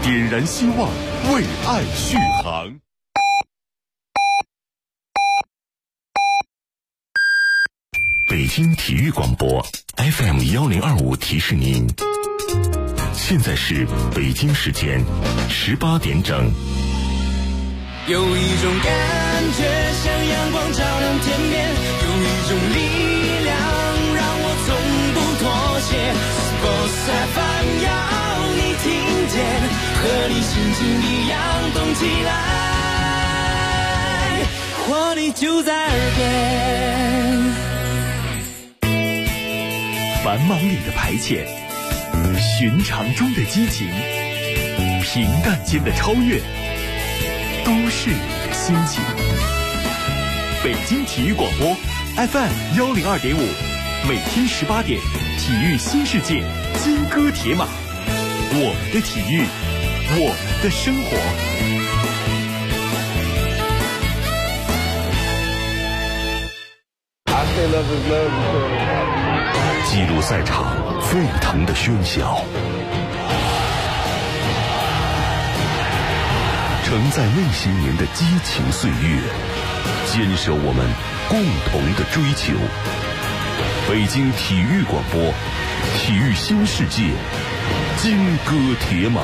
点燃希望，为爱续航。北京体育广播 FM1025提示您，现在是北京时间18点整。 有一种感觉像阳光照亮天边，有一种力量让我从不妥协。Sports FM 要你听见，和你心情一样动起来，活力就在耳边。 繁忙里的排遣，寻常中的激情，平淡间的超越，都是你的心情。北京体育广播 FM102.5，每天18点，体育新世界，金戈铁马，我们的体育，我们的生活。 记录赛场沸腾的喧嚣，承载那些年的激情岁月，坚守我们共同的追求。北京体育广播，体育新世界，金戈铁马。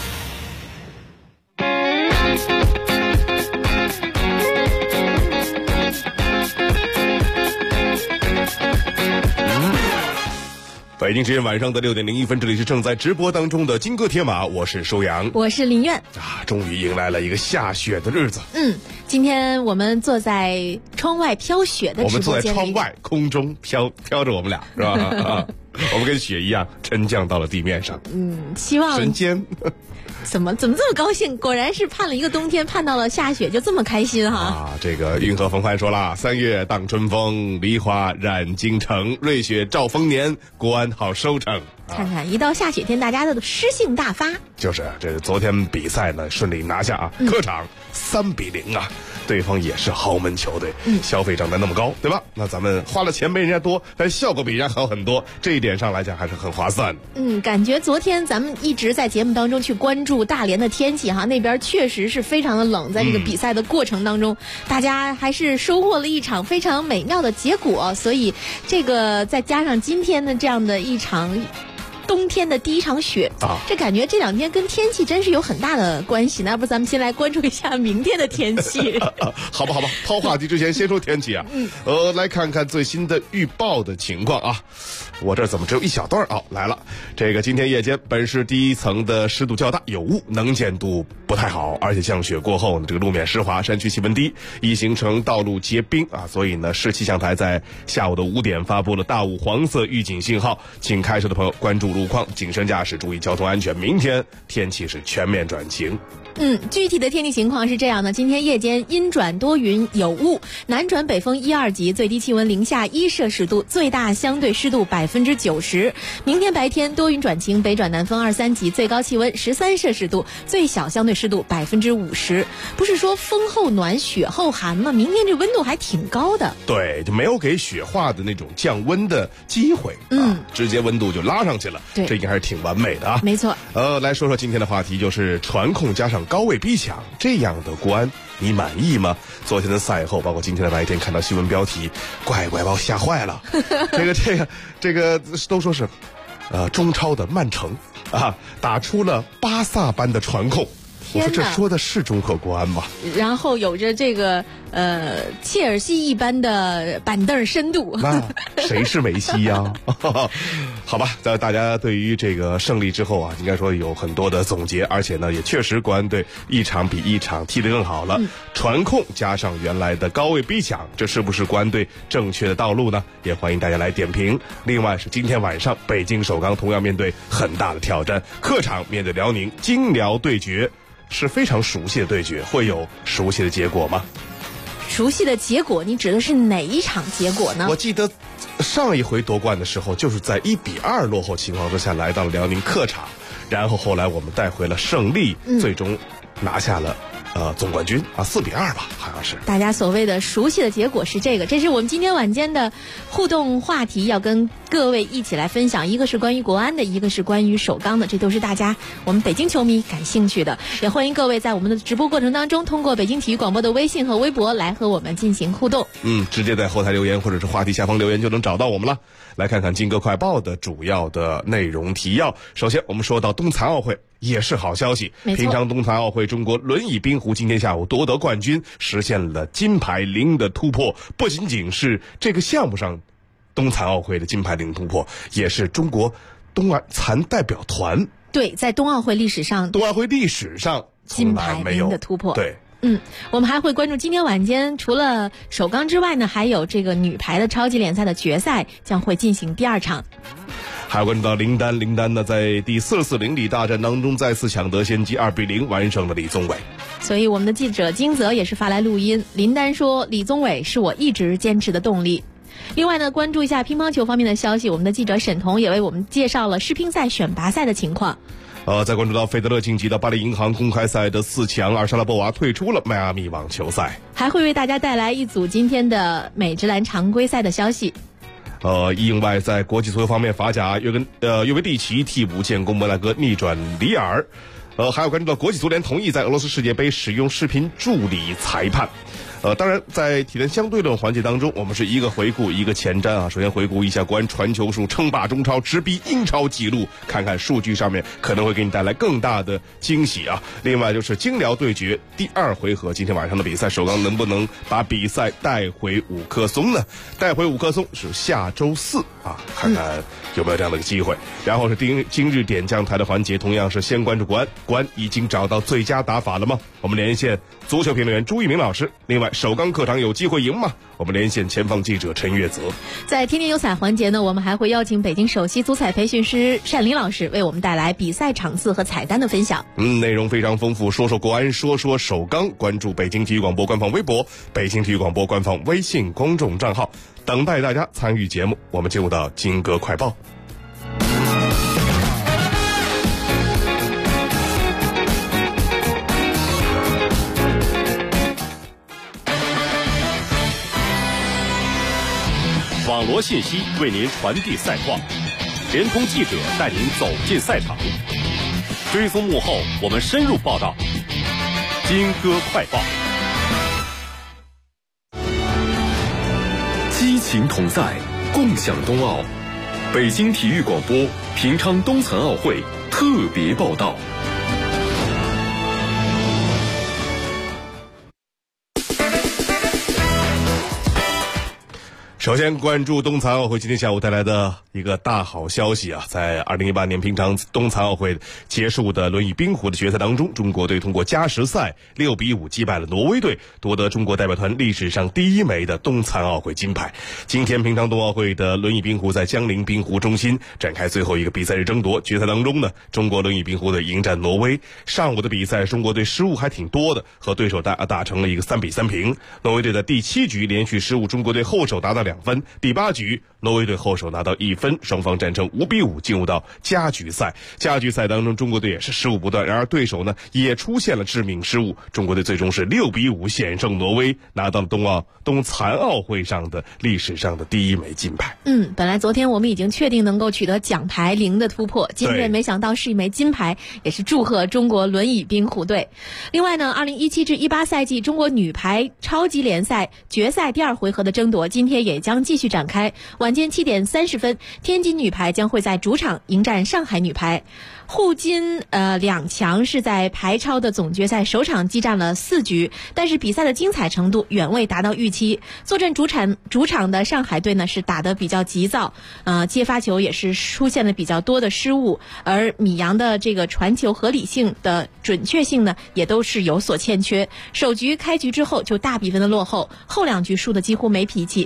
北京时间晚上的6点01分，这里是正在直播当中的金戈铁马，我是收阳， 我是林苑啊，终于迎来了一个下雪的日子。 今天我们坐在窗外飘雪的直播间里， 我们坐在窗外空中飘着我们俩，是吧？我们跟雪一样沉降到了地面上。 希望神仙。 怎么这么高兴？果然是盼了一个冬天，盼到了下雪，就这么开心哈！ 啊，这个运河冯帆说了，3月荡春风，梨花染京城，瑞雪兆丰年，国安好收成。 看看一到下雪天，大家的诗性大发。 就是这昨天比赛呢顺利拿下啊，客场3-0啊，对方也是豪门球队，消费账单那么高，对吧？那咱们花了钱没人家多，但效果比人家好很多，这一点上来讲还是很划算的。 感觉昨天咱们一直在节目当中去关注大连的天气哈，那边确实是非常的冷，在这个比赛的过程当中，大家还是收获了一场非常美妙的结果，所以这个再加上今天的这样的一场冬天的第一场雪这感觉这2天跟天气真是有很大的关系。那不咱们先来关注一下明天的天气。 好吧，抛话题之前先说天气啊。来看看最新的预报的情况啊。我这怎么只有一小段来了。这个今天夜间本市第一层的湿度较大，有雾，能见度不太好，而且降雪过后呢，这个路面湿滑，山区气温低，易形成道路结冰啊。所以呢，市气象台在下午的5点发布了大雾黄色预警信号，请开车的朋友关注路况，谨慎驾驶，注意交通安全。明天天气是全面转晴。 具体的天气情况是这样的：今天夜间阴转多云有雾，南转北风1、2级，最低气温零下1摄氏度，最大相对湿度90%。明天白天多云转晴，北转南风2、3级，最高气温13摄氏度，最小相对湿度50%。不是说风后暖雪后寒吗？明天这温度还挺高的。 对，就没有给雪化的那种降温的机会直接温度就拉上去了。 对， 这应该还是挺完美的啊。 没错。 来说说今天的话题，就是传控加上高位逼抢，这样的国安你满意吗？昨天的赛后，包括今天的白天，看到新闻标题，乖把我吓坏了。这个都说是，中超的曼城啊，打出了巴萨般的传控。我说这说的是中国国安吗？ 然后有着这个切尔西一般的板凳深度。 那谁是梅西呀？好吧，大家对于这个胜利之后啊，应该说有很多的总结，而且呢，也确实国安队一场比一场踢得更好了。传控加上原来的高位逼抢，这是不是国安队正确的道路呢？也欢迎大家来点评。另外是今天晚上北京首钢同样面对很大的挑战，客场面对辽宁，京辽对决。是非常熟悉的对决，会有熟悉的结果吗？ 熟悉的结果，你指的是哪一场结果呢？ 我记得上一回夺冠的时候，就是在1-2落后情况之下来到了辽宁客场，然后后来我们带回了胜利，最终拿下了总冠军啊，4-2吧，好像是。 大家所谓的熟悉的结果是这个，这是我们今天晚间的互动话题，要跟各位一起来分享，一个是关于国安的，一个是关于首钢的，这都是大家我们北京球迷感兴趣的，也欢迎各位在我们的直播过程当中，通过北京体育广播的微信和微博来和我们进行互动。 直接在后台留言或者是话题下方留言就能找到我们了。来看看金歌快报的主要的内容提要。首先我们说到冬残奥会也是好消息，平昌冬残奥会中国轮椅冰壶今天下午夺得冠军，实现了金牌零的突破，不仅仅是这个项目上冬残奥会的金牌零突破，也是中国冬残代表团对在冬奥会历史上从来没有金牌零的突破。 对。 我们还会关注今天晚间除了首钢之外呢，还有这个女排的超级联赛的决赛将会进行第2场。 还有关注到林丹呢，在第4次邻里大战当中再次抢得先机，2-0完胜了李宗伟。 所以我们的记者金泽也是发来录音，林丹说李宗伟是我一直坚持的动力。另外呢，关注一下乒乓球方面的消息，我们的记者沈彤也为我们介绍了世乒赛选拔赛的情况。 再关注到费德勒晋级到巴黎银行公开赛的4强，而莎拉波娃退出了迈阿密网球赛。 还会为大家带来一组今天的美职篮常规赛的消息。 意外在国际足球方面，法甲约维蒂奇替补建功摩纳哥逆转里尔。还有关注到国际足联同意在俄罗斯世界杯使用视频助理裁判。当然在体坛相对论环节当中，我们是一个回顾一个前瞻啊。首先回顾一下国安传球数称霸中超，直逼英超纪录，看看数据上面可能会给你带来更大的惊喜啊。另外就是京辽对决第2回合，今天晚上的比赛，首钢能不能把比赛带回五棵松呢？带回五棵松是下周4啊，看看有没有这样的一个机会。然后是今日点将台的环节，同样是先关注国安，国安已经找到最佳打法了吗？我们连线足球评论员朱一鸣老师。另外首钢客场有机会赢吗？我们连线前方记者陈月泽。 在天天有彩环节呢，我们还会邀请北京首席足彩培训师单林老师为我们带来比赛场次和彩单的分享。 内容非常丰富，说说国安，说说首钢，关注北京体育广播官方微博、北京体育广播官方微信公众账号，等待大家参与节目。我们进入到金歌快报。 网罗信息为您传递赛况，联通记者带您走进赛场，追踪幕后我们深入报道。金歌快报，激情同在，共享冬奥。北京体育广播平昌冬残奥会特别报道。 首先关注冬残奥会今天下午带来的一个大好消息啊，在2018年平昌冬残奥会结束的轮椅冰壶的决赛当中，中国队通过加时赛6-5击败了挪威队，夺得中国代表团历史上第1枚的冬残奥会金牌。今天平昌冬奥会的轮椅冰壶在江陵冰壶中心展开最后一个比赛日争夺，决赛当中呢，中国轮椅冰壶队迎战挪威。上午的比赛中国队失误还挺多的，和对手打成了一个3-3平。挪威队的第7局连续失误，中国队后手拿到2分，第8局挪威队后手拿到1分，双方战成5-5，进入到加局赛。加局赛当中，中国队也是失误不断，然而对手呢也出现了致命失误，中国队最终是6-5险胜挪威，拿到了冬残奥会上的历史上的第1枚金牌。 本来昨天我们已经确定能够取得奖牌0的突破，今天没想到是1枚金牌，也是祝贺中国轮椅冰壶队。另外呢，2017至18赛季中国女排超级联赛决赛第2回合的争夺今天也将继续展开。晚间7点30分，天津女排将会在主场迎战上海女排。沪金两强是在排超的总决赛首场激战了4局，但是比赛的精彩程度远未达到预期。坐镇主场的上海队呢是打得比较急躁，接发球也是出现了比较多的失误，而米阳的这个传球合理性的准确性呢也都是有所欠缺。首局开局之后就大比分的落后，后2局输的几乎没脾气。场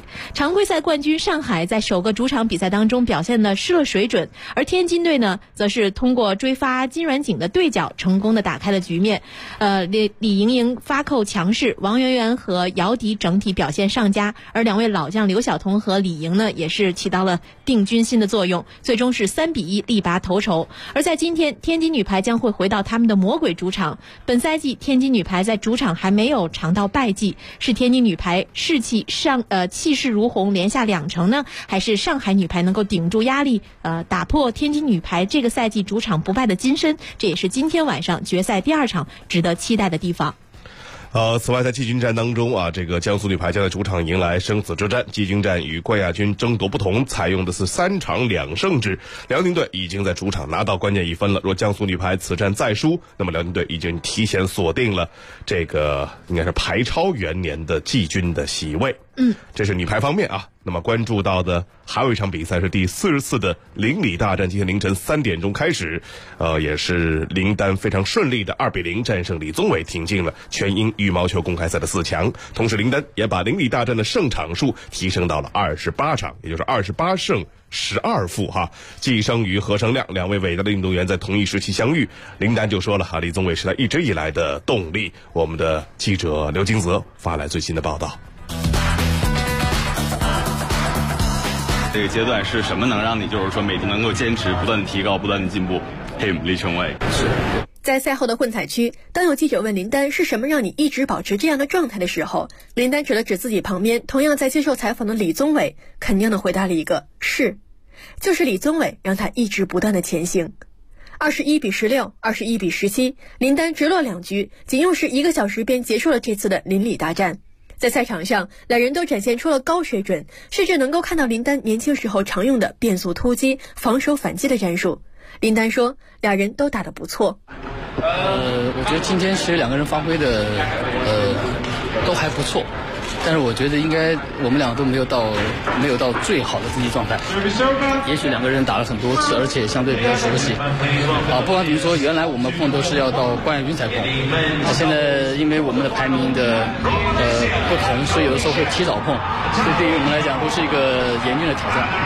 常规赛冠军上海在首个主场比赛当中表现的失了水准，而天津队呢，则是通过追发金软景的对角，成功的打开了局面。李盈莹发扣强势，王媛媛和姚迪整体表现上佳，而两位老将刘晓彤和李莹呢，也是起到了定军心的作用，最终是3-1力拔头筹。而在今天，天津女排将会回到他们的魔鬼主场。本赛季天津女排在主场还没有尝到败绩，是天津女排气势如虹连下2城呢，还是上海女排能够顶住压力，打破天津女排这个赛季主场不败的金身？这也是今天晚上决赛第2场值得期待的地方。 此外在季军战当中啊，这个江苏女排将在主场迎来生死之战。季军战与冠亚军争夺不同，采用的是3场2胜制。辽宁队已经在主场拿到关键1分了。若江苏女排此战再输，那么辽宁队已经提前锁定了这个应该是排超元年的季军的席位。这是女排方面啊。那么关注到的还有一场比赛是第40次的邻里大战，今天凌晨3点钟开始，也是林丹非常顺利的2-0战胜李宗伟，挺进了全英羽毛球公开赛的4强。同时林丹也把邻里大战的胜场数提升到了28场，也就是28胜12负哈。季生瑜、何生亮两位伟大的运动员在同一时期相遇，林丹就说了李宗伟是他一直以来的动力。我们的记者刘金泽发来最新的报道。 这个阶段是什么能让你就是说每天能够坚持，不断的提高，不断的进步？李成伟在赛后的混采区，当有记者问林丹是什么让你一直保持这样的状态的时候，林丹指了指自己旁边同样在接受采访的李宗伟，肯定的回答了一个是，就是李宗伟让他一直不断的前行。21-16 21-17，林丹直落2局，仅用时1个小时便结束了这次的邻里大战。在赛场上，两人都展现出了高水准，甚至能够看到林丹年轻时候常用的变速突击、防守反击的战术。林丹说，俩人都打得不错。 我觉得今天其实两个人发挥的都还不错，但是我觉得应该我们两个都没有到最好的自己状态。也许两个人打了很多次，而且相对比较熟悉。不管怎么说，原来我们碰都是要到冠亚军才碰，现在因为我们的排名的不同，所以有的时候会提早碰，所以对于我们来讲都是一个严峻的挑战。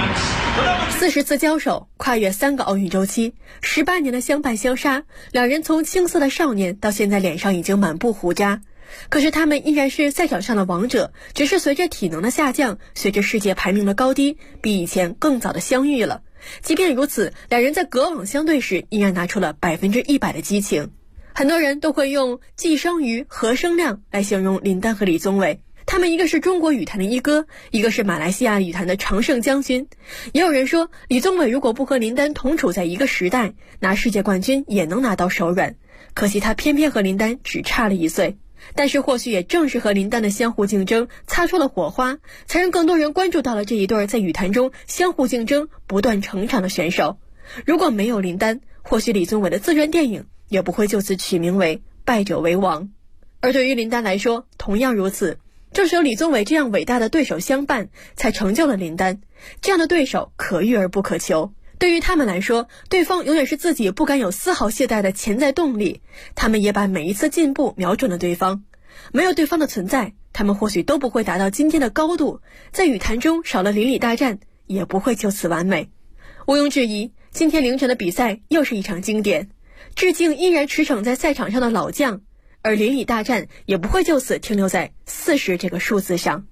40次交手，跨越3个奥运周期，18年的相伴相杀，两人从青涩的少年到现在脸上已经满布胡渣。可是他们依然是赛场上的王者，只是随着体能的下降，随着世界排名的高低，比以前更早的相遇了。即便如此，两人在隔网相对时依然拿出了100%的激情。很多人都会用季生瑜、何生亮来形容林丹和李宗伟，他们一个是中国羽坛的一哥，一个是马来西亚羽坛的常胜将军。也有人说，李宗伟如果不和林丹同处在一个时代，拿世界冠军也能拿到手软，可惜他偏偏和林丹只差了1岁。但是或许也正是和林丹的相互竞争擦出了火花，才让更多人关注到了这一对在羽坛中相互竞争不断成长的选手。如果没有林丹，或许李宗伟的自传电影也不会就此取名为败者为王。而对于林丹来说同样如此，正是有李宗伟这样伟大的对手相伴，才成就了林丹。这样的对手可遇而不可求，对于他们来说，对方永远是自己不敢有丝毫懈怠的潜在动力。他们也把每一次进步瞄准了对方，没有对方的存在，他们或许都不会达到今天的高度，在羽坛中少了邻里大战，也不会就此完美。毋庸置疑，今天凌晨的比赛又是一场经典，致敬依然驰骋在赛场上的老将，而邻里大战也不会就此停留在40这个数字上。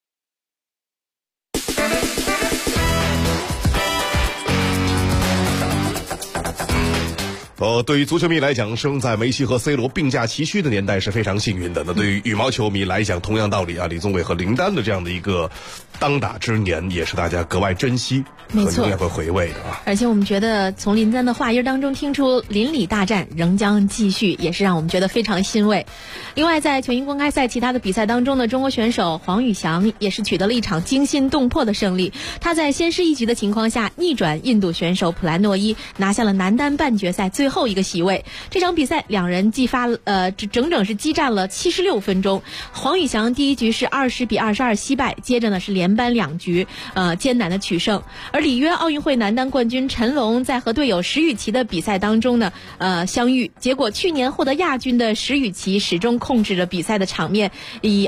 对于足球迷来讲，生在梅西和 C 罗并驾齐驱的年代是非常幸运的。那对于羽毛球迷来讲，同样道理啊，李宗伟和林丹的这样的一个当打之年，也是大家格外珍惜和永远会回味的啊。 而且我们觉得从林丹的话音当中听出邻里大战仍将继续，也是让我们觉得非常欣慰。另外在全英公开赛其他的比赛当中呢，中国选手黄宇翔也是取得了一场惊心动魄的胜利。他在先失一局的情况下逆转印度选手普兰诺伊，拿下了男单半决赛最最后一个席位。这场比赛两人整整是激战了76分钟。黄宇翔第一局是20-22惜败，接着呢是连扳2局，艰难的取胜。而里约奥运会男单冠军陈龙在和队友石宇奇的比赛当中呢，相遇，结果去年获得亚军的石宇奇始终控制着比赛的场面，以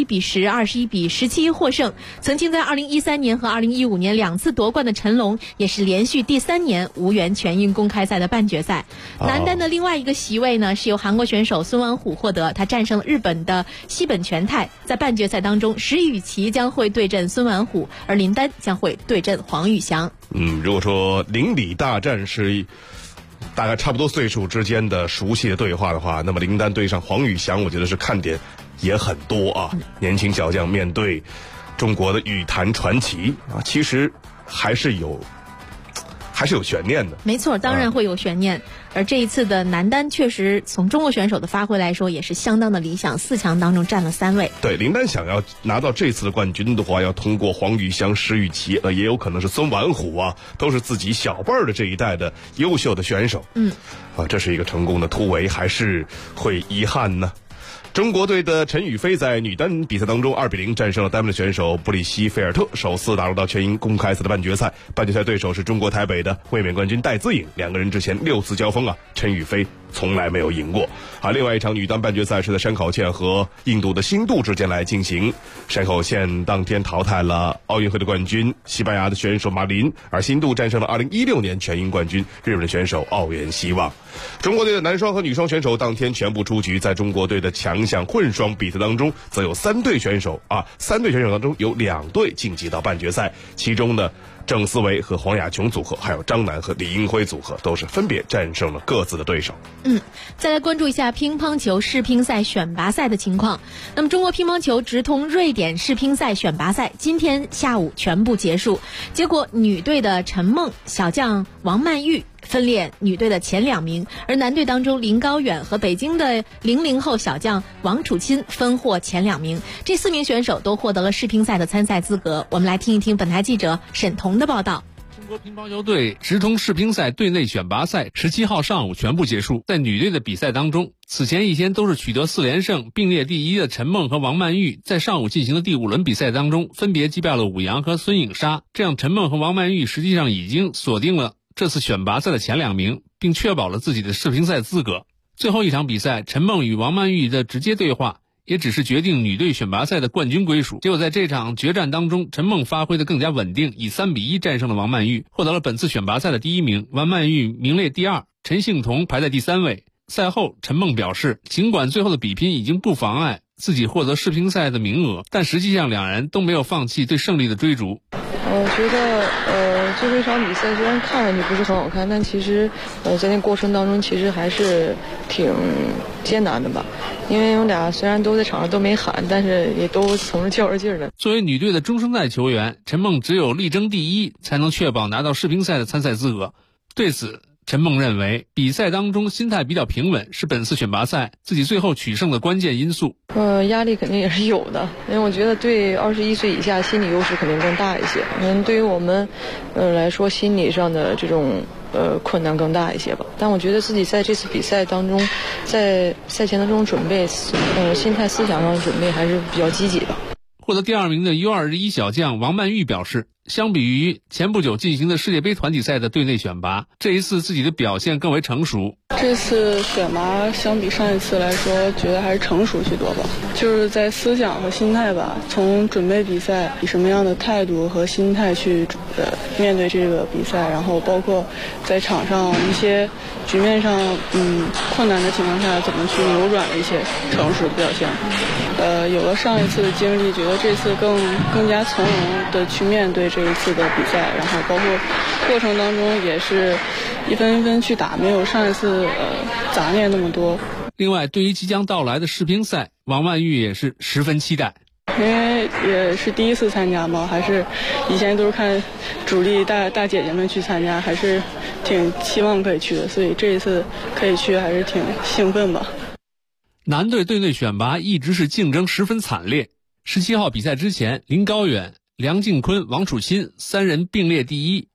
21-10、21-17获胜。曾经在2013年和2015年2次夺冠的陈龙，也是连续第3年无缘全运公开赛的半决赛。男单的另外一个席位呢，是由韩国选手孙完虎获得，他战胜了日本的西本全太。在半决赛当中，石宇奇将会对阵孙完虎，而林丹将会对阵黄宇翔。 如果说邻里大战是大概差不多岁数之间的熟悉的对话的话，那么林丹对上黄宇翔，我觉得是看点也很多啊。年轻小将面对中国的羽坛传奇啊，其实还是有悬念的。 没错，当然会有悬念。而这一次的男单确实从中国选手的发挥来说也是相当的理想，4强当中占了3位。 对，林丹想要拿到这次的冠军的话，要通过黄宇翔、石宇奇，也有可能是孙完虎啊，都是自己小辈儿的这一代的优秀的选手。这是一个成功的突围，还是会遗憾呢？中国队的陈雨菲在女单比赛当中2-0战胜了丹麦选手布里希菲尔特，首次打入到全英公开赛的半决赛。半决赛对手是中国台北的卫冕冠军戴资颖，两个人之前6次交锋啊，陈雨菲从来没有赢过。另外一场女单半决赛是在山口茜和印度的新度之间来进行。山口茜当天淘汰了奥运会的冠军西班牙的选手马林，而新度战胜了2016年全英冠军日本选手奥原希望。中国队的男双和女双选手当天全部出局，在中国队的强项混双比赛当中，则有3队选手当中有2队晋级到半决赛，其中呢，郑思维和黄雅琼组合，还有张楠和李英辉组合，都是分别战胜了各自的对手。 再来关注一下乒乓球世乒赛选拔赛的情况。那么中国乒乓球直通瑞典世乒赛选拔赛今天下午全部结束，结果女队的陈梦、小将王曼玉分列女队的前2名，而男队当中林高远和北京的00后小将王楚钦分获前2名。这4名选手都获得了世乒赛的参赛资格。我们来听一听本台记者沈彤的报道。 中国乒乓球队直通世乒赛队内选拔赛17号上午全部结束。在女队的比赛当中，此前一天都是取得4连胜并列第1的陈梦和王曼玉，在上午进行的第5轮比赛当中分别击败了武阳和孙颖莎，这样陈梦和王曼玉实际上已经锁定了这次选拔赛的前2名，并确保了自己的世乒赛资格。最后一场比赛，陈梦与王曼玉的直接对话也只是决定女队选拔赛的冠军归属。结果在这场决战当中，陈梦发挥得更加稳定，以3-1战胜了王曼玉，获得了本次选拔赛的第1名。王曼玉名列第2，陈幸同排在第3位。赛后，陈梦表示，尽管最后的比拼已经不妨碍自己获得世乒赛的名额，但实际上两人都没有放弃对胜利的追逐。 我觉得这场比赛虽然看上去不是很好看，但其实在那过程当中其实还是挺艰难的吧。因为我们俩虽然都在场上都没喊，但是也都从着较着劲儿的。 作为女队的中生代球员，陈梦只有力争第1才能确保拿到世乒赛的参赛资格。对此，陈梦认为比赛当中心态比较平稳是本次选拔赛自己最后取胜的关键因素。 压力肯定也是有的，因为我觉得对21岁以下心理优势肯定更大一些。对于我们来说，心理上的这种困难更大一些吧。但我觉得自己在这次比赛当中，在赛前的这种准备，心态思想上的准备还是比较积极的。 获得第2名的 U21 小将王曼玉表示，相比于前不久进行的世界杯团体赛的队内选拔，这一次自己的表现更为成熟。 这次选拔相比上一次来说，觉得还是成熟许多吧。就是在思想和心态吧，从准备比赛以什么样的态度和心态去面对这个比赛，然后包括在场上一些局面上困难的情况下怎么去扭转的一些成熟的表现。有了上一次的经历，觉得这次更加从容的去面对这一次的比赛，然后包括过程当中也是一分一分去打，没有上一次杂念那么多。 另外，对于即将到来的世乒赛，王曼玉也是十分期待。 因为也是第1次参加嘛，还是以前都是看主力大姐姐们去参加，还是挺期望可以去的，所以这一次可以去还是挺兴奋吧。 男队队内选拔一直是竞争十分惨烈。17号比赛之前，林高远、梁靖昆、王楚钦3人并列第1，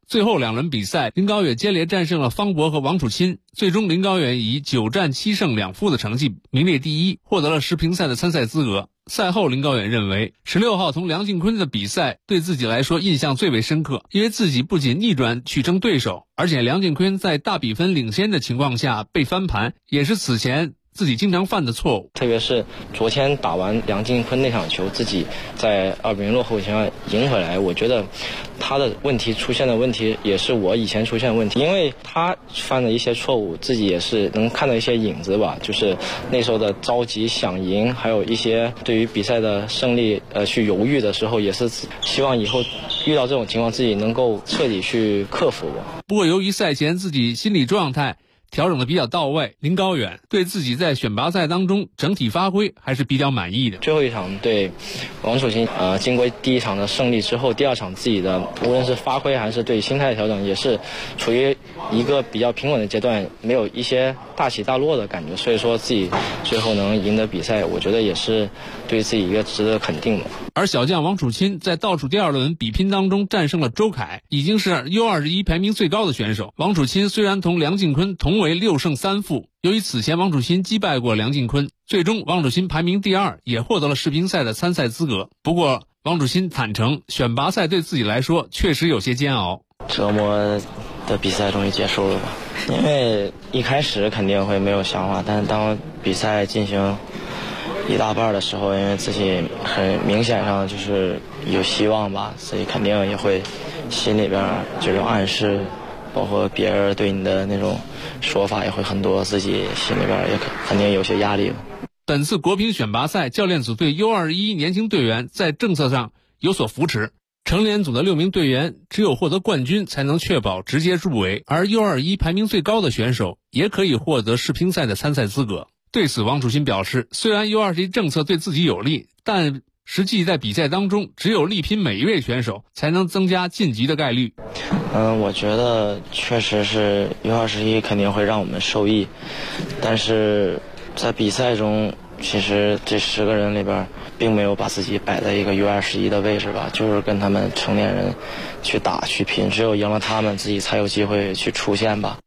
最后2轮比赛，林高远接连战胜了方博和王楚钦，最终林高远以9战7胜2负的成绩名列第一，获得了世乒赛的参赛资格。赛后林高远认为16号同梁靖昆的比赛对自己来说印象最为深刻，因为自己不仅逆转取胜对手，而且梁靖昆在大比分领先的情况下被翻盘，也是此前自己经常犯的错误。 特别是昨天打完梁靖昆那场球，自己在2-0落后情况下赢回来，我觉得他的出现的问题也是我以前出现的问题，因为他犯的一些错误自己也是能看到一些影子吧，就是那时候的着急想赢，还有一些对于比赛的胜利去犹豫的时候，也是希望以后遇到这种情况自己能够彻底去克服吧。 不过由于赛前自己心理状态调整的比较到位，林高远对自己在选拔赛当中整体发挥还是比较满意的。 最后一场对王楚钦经过第一场的胜利之后，第2场自己的无论是发挥还是对心态的调整，也是处于一个比较平稳的阶段，没有一些大起大落的感觉，所以说自己最后能赢得比赛，我觉得也是对自己一个值得肯定的。 而小将王楚钦在倒数第2轮比拼当中战胜了周凯，已经是 U21 排名最高的选手。王楚钦虽然同梁靖昆同为6胜3负，由于此前王楚钦击败过梁靖昆，最终王楚钦排名第2，也获得了世乒赛的参赛资格。不过王楚钦坦诚，选拔赛对自己来说确实有些煎熬。 折磨的比赛终于结束了吧，因为一开始肯定会没有想法，但是当比赛进行一大半的时候，因为自己很明显上就是有希望吧，所以肯定也会心里边这种暗示，包括别人对你的那种说法也会很多，自己心里边也肯定有些压力。 本次国乒选拔赛，教练组对 U21 年轻队员在政策上有所扶持，成年组的6名队员只有获得冠军才能确保直接入围，而 U21 排名最高的选手也可以获得世乒赛的参赛资格。对此王楚钦表示，虽然 U21 政策对自己有利，但实际在比赛当中只有力拼每一位选手才能增加晋级的概率。 我觉得确实是 U21 肯定会让我们受益，但是在比赛中其实这10个人里边并没有把自己摆在一个 U21 的位置吧，就是跟他们成年人去打去拼，只有赢了他们自己才有机会去出现吧。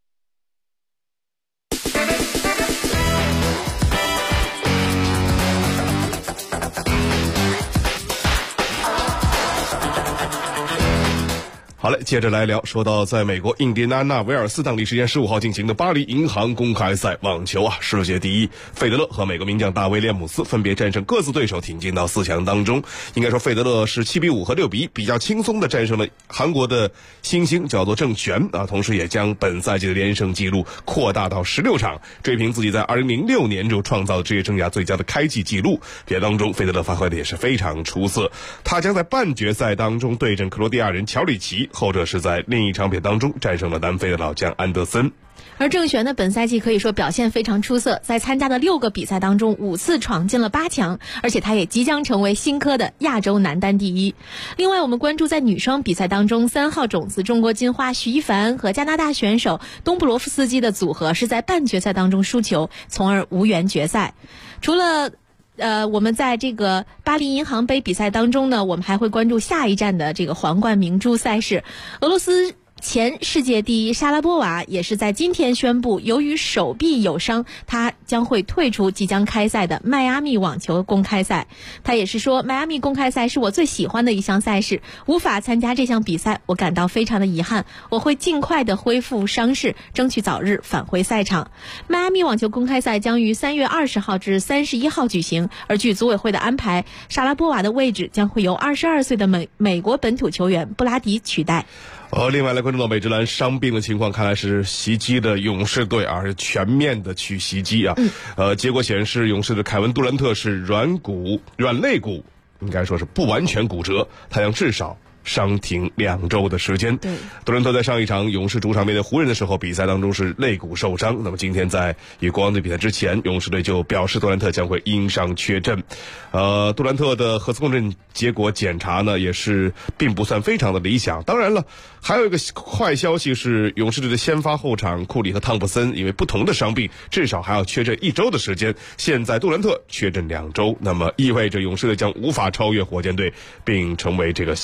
好嘞，接着来聊。说到在美国印第安纳维尔斯当地时间15号进行的巴黎银行公开赛网球世界第一费德勒和美国名将大卫·列姆斯分别战胜各自对手，挺进到4强当中。应该说费德勒是7-5和6-1比较轻松的战胜了韩国的新星叫做郑玄同时也将本赛季的连胜纪录扩大到16场，追平自己在2006年就创造的职业生涯最佳的开季纪录。比赛当中费德勒发挥的也是非常出色，他将在半决赛当中对阵克罗地亚人乔里奇，后者是在另一场比赛当中战胜了南非的老将安德森。 而郑玄的本赛季可以说表现非常出色，在参加的6个比赛当中5次闯进了8强，而且他也即将成为新科的亚洲男单第一。另外我们关注在女双比赛当中，3号种子中国金花徐一凡和加拿大选手东布罗夫斯基的组合是在半决赛当中输球，从而无缘决赛。除了我们在这个巴黎银行杯比赛当中呢，我们还会关注下一站的这个皇冠明珠赛事。俄罗斯前世界第一莎拉波娃也是在今天宣布，由于手臂有伤，她将会退出即将开赛的迈阿密网球公开赛。她也是说，迈阿密公开赛是我最喜欢的一项赛事，无法参加这项比赛，我感到非常的遗憾，我会尽快的恢复伤势，争取早日返回赛场。迈阿密网球公开赛将于3月20号至31号举行，而据组委会的安排，莎拉波娃的位置将会由22岁的美国本土球员布拉迪取代。 另外来关注到美职篮伤病的情况，看来是袭击的勇士队是全面的去袭击结果显示勇士的凯文杜兰特是软肋骨应该说是不完全骨折，他将至少伤停2周的时间。杜兰特在上一场勇士主场面对湖人的时候，比赛当中是肋骨受伤。那么今天在与国王队比赛之前，勇士队就表示杜兰特将会因伤缺阵。杜兰特的核磁共振结果检查呢，也是并不算非常的理想。当然了，还有一个坏消息是，勇士队的先发后场库里和汤普森因为不同的伤病，至少还要缺阵1周的时间。现在杜兰特缺阵2周，那么意味着勇士队将无法超越火箭队，并成为这个西部第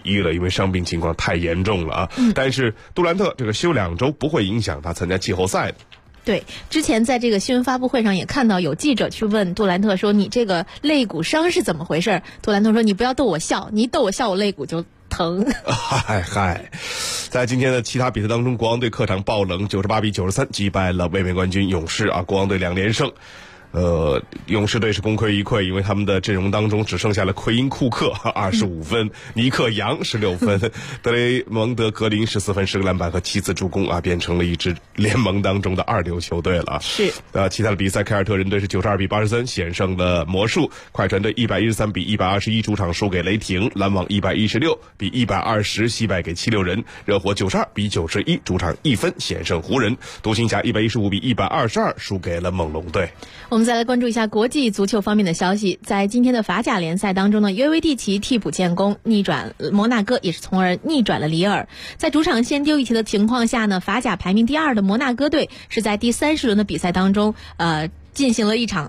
1了，因为伤病情况太严重了啊。但是杜兰特这个休2周不会影响他参加季后赛的。 对，之前在这个新闻发布会上也看到有记者去问杜兰特说：“你这个肋骨伤是怎么回事？”杜兰特说：“你不要逗我笑，你一逗我笑，我肋骨就疼。” 嗨，在今天的其他比赛当中，国王队客场爆冷98-93击败了卫冕冠军勇士啊，国王队2连胜。勇士队是功亏一篑，因为他们的阵容当中只剩下了奎因库克25分，尼克杨16分，德雷蒙德格林14分10个篮板和7次助攻啊，变成了一支联盟当中的2流球队了。 是其他的比赛，凯尔特人队是92-83险胜了魔术，快船队113-121主场输给雷霆，篮网116-120惜败给76人，热火92-91主场1分险胜湖人，独行侠115-122输给了猛龙队。 我们再来关注一下国际足球方面的消息。在今天的法甲联赛当中呢，约维蒂奇替补建功，逆转摩纳哥，也是从而逆转了里尔。在主场先丢一球的情况下呢，法甲排名第2的摩纳哥队是在第30轮的比赛当中进行了一场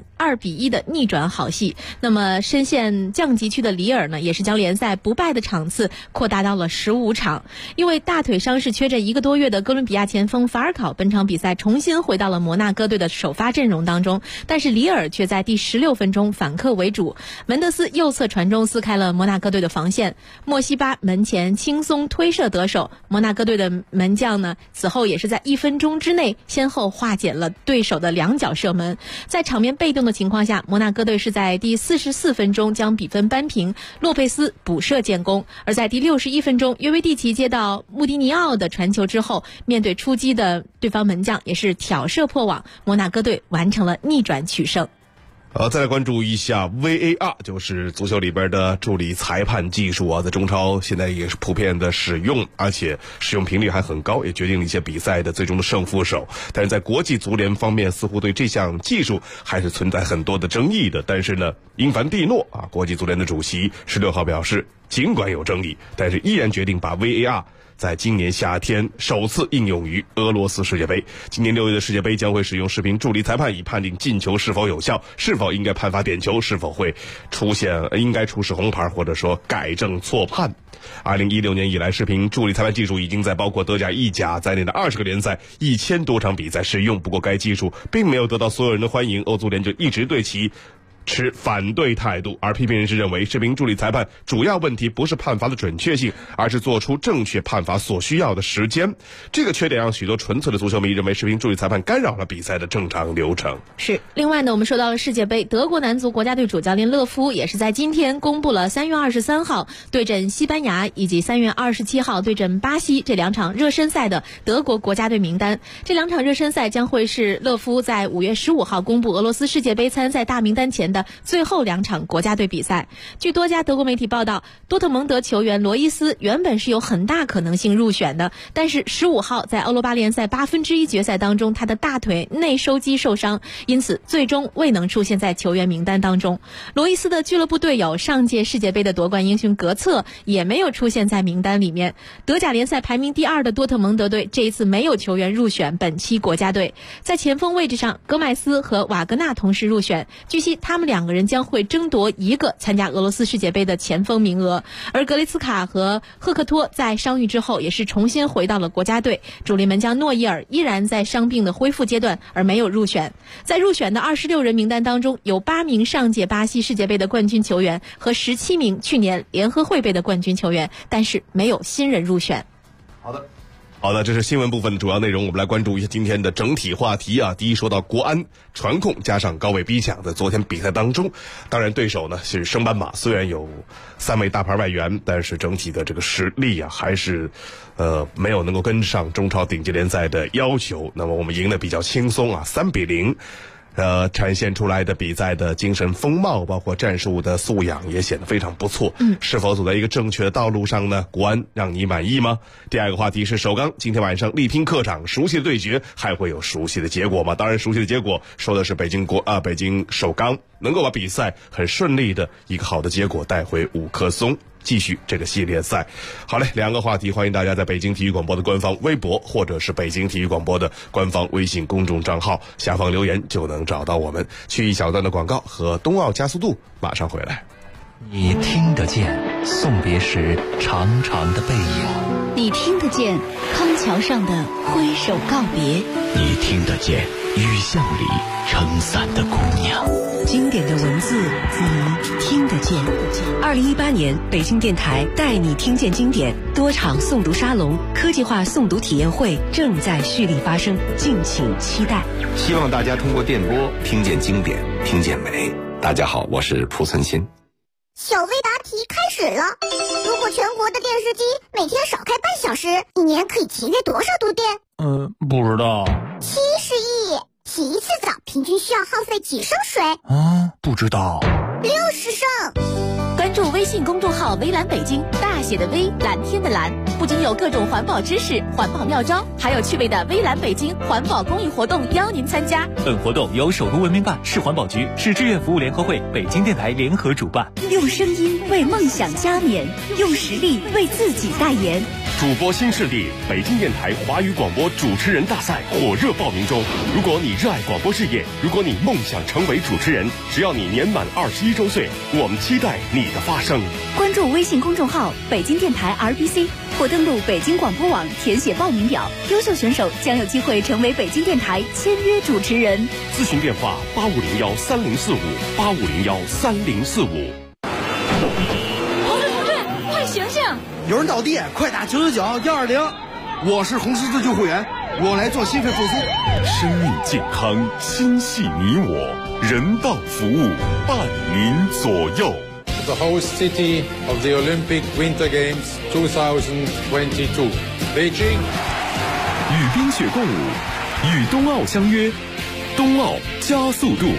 2-1的逆转好戏。那么深陷降级区的里尔呢，也是将联赛不败的场次扩大到了15场。因为大腿伤势缺阵1个多月的哥伦比亚前锋法尔考，本场比赛重新回到了摩纳哥队的首发阵容当中，但是里尔却在第16分钟反客为主，门德斯右侧传中撕开了摩纳哥队的防线，莫西巴门前轻松推射得手。摩纳哥队的门将呢，此后也是在1分钟之内先后化解了对手的2脚射门。在场面被动的情况下，摩纳哥队是在第44分钟将比分扳平，洛佩斯补射建功。而在第61分钟，约维蒂奇接到穆迪尼奥的传球之后，面对出击的对方门将也是挑射破网，摩纳哥队完成了逆转取胜。 再来关注一下 VAR， 就是足球里边的助理裁判技术啊，在中超现在也是普遍的使用，而且使用频率还很高，也决定了一些比赛的最终的胜负手。但是在国际足联方面，似乎对这项技术还是存在很多的争议的。但是呢，因凡蒂诺啊，国际足联的主席16号表示，尽管有争议，但是依然决定把 VAR在今年夏天首次应用于俄罗斯世界杯。今年6月的世界杯将会使用视频助理裁判以判定进球是否有效，是否应该判罚点球，是否会应该出示红牌，或者说改正错判。2016年以来，视频助理裁判技术已经在包括德甲、意甲在内的20个联赛1000多场比赛使用。不过该技术并没有得到所有人的欢迎，欧足联就一直对其持反对态度。而批评人士认为，视频助理裁判主要问题不是判罚的准确性，而是做出正确判罚所需要的时间。这个缺点让许多纯粹的足球迷认为视频助理裁判干扰了比赛的正常流程。 是。另外呢，我们说到了世界杯，德国男足国家队主教练勒夫也是在今天公布了3月23号对阵西班牙以及3月27号对阵巴西这2场热身赛的德国国家队名单。这2场热身赛将会是勒夫在5月15号公布俄罗斯世界杯参赛大名单前的最后2场国家队比赛。据多家德国媒体报道，多特蒙德球员罗伊斯原本是有很大可能性入选的，但是15号在欧罗巴联赛1/8决赛当中，他的大腿内收肌受伤，因此最终未能出现在球员名单当中。罗伊斯的俱乐部队友上届世界杯的夺冠英雄格策也没有出现在名单里面。德甲联赛排名第2的多特蒙德队这一次没有球员入选本期国家队。在前锋位置上，戈麦斯和瓦格纳同时入选，据悉他们2个人将会争夺一个参加俄罗斯世界杯的前锋名额。而格雷茨卡和赫克托在伤愈之后也是重新回到了国家队，主力门将诺伊尔依然在伤病的恢复阶段而没有入选。在入选的26人名单当中，有8名上届巴西世界杯的冠军球员和17名去年联合会杯的冠军球员，但是没有新人入选。 好的，这是新闻部分的主要内容。我们来关注一下今天的整体话题啊。第一，说到国安传控加上高位逼抢的昨天比赛当中，当然对手呢是升班马，虽然有3位大牌外援，但是整体的这个实力啊还是没有能够跟上中超顶级联赛的要求。那么我们赢得比较轻松啊，3-0。展现出来的比赛的精神风貌，包括战术的素养也显得非常不错。是否走在一个正确的道路上呢？国安让你满意吗？第2个话题是首钢今天晚上力拼客场，熟悉的对决还会有熟悉的结果吗？当然，熟悉的结果说的是北京首钢能够把比赛很顺利的一个好的结果带回5棵松，继续这个系列赛。好嘞，2个话题，欢迎大家在北京体育广播的官方微博或者是北京体育广播的官方微信公众账号下方留言就能找到我们。去一小段的广告和冬奥加速度马上回来。 你听得见送别时长长的背影， 你听得见康桥上的挥手告别， 你听得见雨巷里撑伞的姑娘。 经典的文字，你听得见。2018年，北京电台带你听见经典多场诵读沙龙、科技化诵读体验会正在蓄力发生，敬请期待。 希望大家通过电波听见经典，听见美。大家好，我是蒲存昕。 小微答题开始了。如果全国的电视机每天少开半小时，一年可以节约多少度电？ 不知道。 70亿。洗一次澡平均需要耗费几升水？ 不知道。 60升。 关注微信公众号微蓝北京，大写的微，蓝天的蓝，不仅有各种环保知识、环保妙招，还有趣味的微蓝北京环保公益活动邀您参加。 本活动由首都文明办、市环保局、市志愿服务联合会、北京电台联合主办。 用声音为梦想加冕，用实力为自己代言。 主播新势力北京电台华语广播主持人大赛火热报名中。如果你热爱广播事业，如果你梦想成为主持人，只要你年满21周岁，我们期待你的发声。 关注微信公众号北京电台 RBC 或登录北京广播网填写报名表，优秀选手将有机会成为北京电台签约主持人。 咨询电话8501304585013045。 快醒醒！ 有人倒地，快打999-120。我是红十字救护员，我来做心肺复苏。 生命健康，心系你我，人道服务伴您左右。 The host city of the Olympic Winter Games 2022, Beijing。 与冰雪共舞，与冬奥相约，冬奥加速度。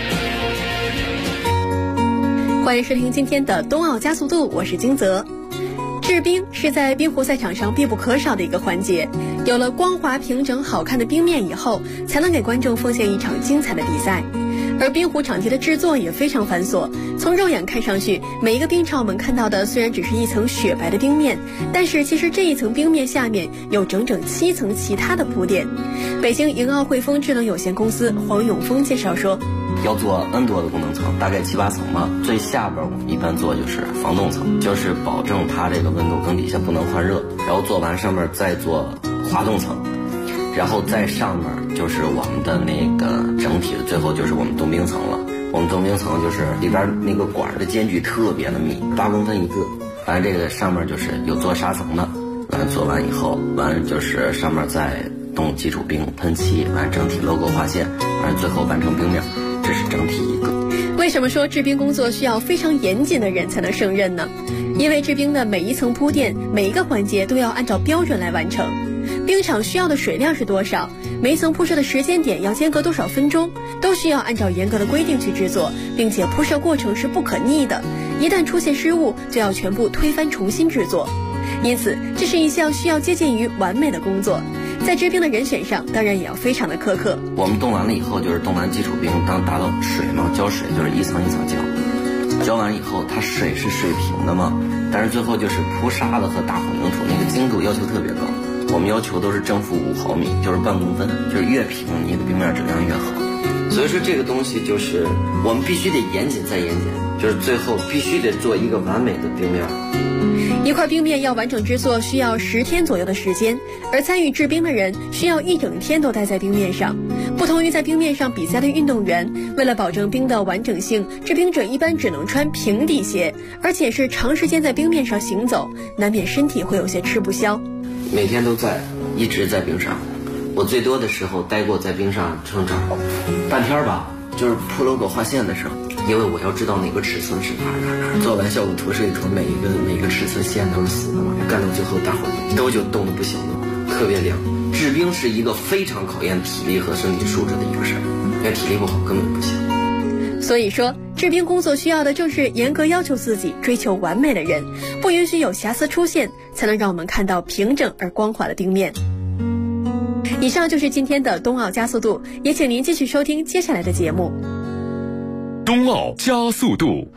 欢迎收听今天的冬奥加速度，我是金泽。制冰是在冰壶赛场上必不可少的一个环节，有了光滑平整好看的冰面以后，才能给观众奉献一场精彩的比赛。而冰壶场地的制作也非常繁琐，从肉眼看上去，每一个冰场我们看到的虽然只是一层雪白的冰面，但是其实这一层冰面下面有整整7层其他的铺垫。北京盈奥汇丰智能有限公司黄永峰介绍说， 要做 N 多的功能层，大概7、8层吧。最下边我们一般做就是防冻层，就是保证它这个温度跟底下不能换热，然后做完上面再做滑动层，然后在上面就是我们的那个整体的最后就是我们冻冰层了。我们冻冰层就是里边那个管的间距特别的密，8公分一个。完了这个上面就是有做砂层的，完做完以后，完就是上面再冻基础冰喷漆，完整体 logo 划线，完最后完成冰面。这是整体一个。 为什么说制冰工作需要非常严谨的人才能胜任呢？因为制冰的每一层铺垫，每一个环节都要按照标准来完成。冰场需要的水量是多少，每一层铺设的时间点要间隔多少分钟，都需要按照严格的规定去制作，并且铺设过程是不可逆的，一旦出现失误，就要全部推翻重新制作。因此，这是一项需要接近于完美的工作。在制冰的人选上，当然也要非常的苛刻。 我们冻完了以后，就是冻完基础冰，当达到水嘛，浇水就是一层一层浇，浇完以后，它水是水平的嘛，但是最后就是铺沙子和打混凝土那个精度要求特别高，我们要求都是正负5毫米，就是半公分，就是越平你的冰面质量越好。所以说这个东西就是我们必须得严谨再严谨，就是最后必须得做一个完美的冰面。 一块冰面要完整制作需要10天左右的时间，而参与制冰的人需要1整天都待在冰面上。不同于在冰面上比赛的运动员，为了保证冰的完整性，制冰者一般只能穿平底鞋，而且是长时间在冰面上行走，难免身体会有些吃不消。 每天都在，一直在冰上。我最多的时候待过在冰上整整半天吧，就是铺 logo 划线的时候，因为我要知道哪个尺寸是哪，做完效果图设计图，每一个尺寸线都是死的嘛，干到最后大伙都就冻得不行了，特别凉。制冰是一个非常考验体力和身体素质的一个事儿，因为体力不好根本不行。 所以说，制冰工作需要的正是严格要求自己、追求完美的人，不允许有瑕疵出现，才能让我们看到平整而光滑的冰面。以上就是今天的冬奥加速度，也请您继续收听接下来的节目。 冬奥加速度。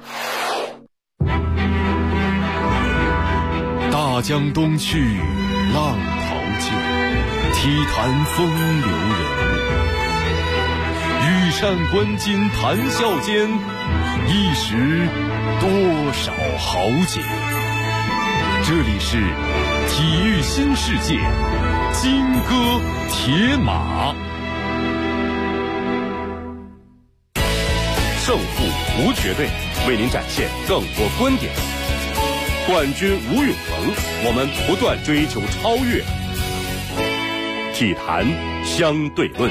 大江东去，浪淘尽，体坛风流人物。羽羽扇纶巾谈笑间，一时多少豪杰。这里是体育新世界，金戈铁马。胜负无绝对，为您展现更多观点。冠军无永恒，我们不断追求超越。体坛相对论。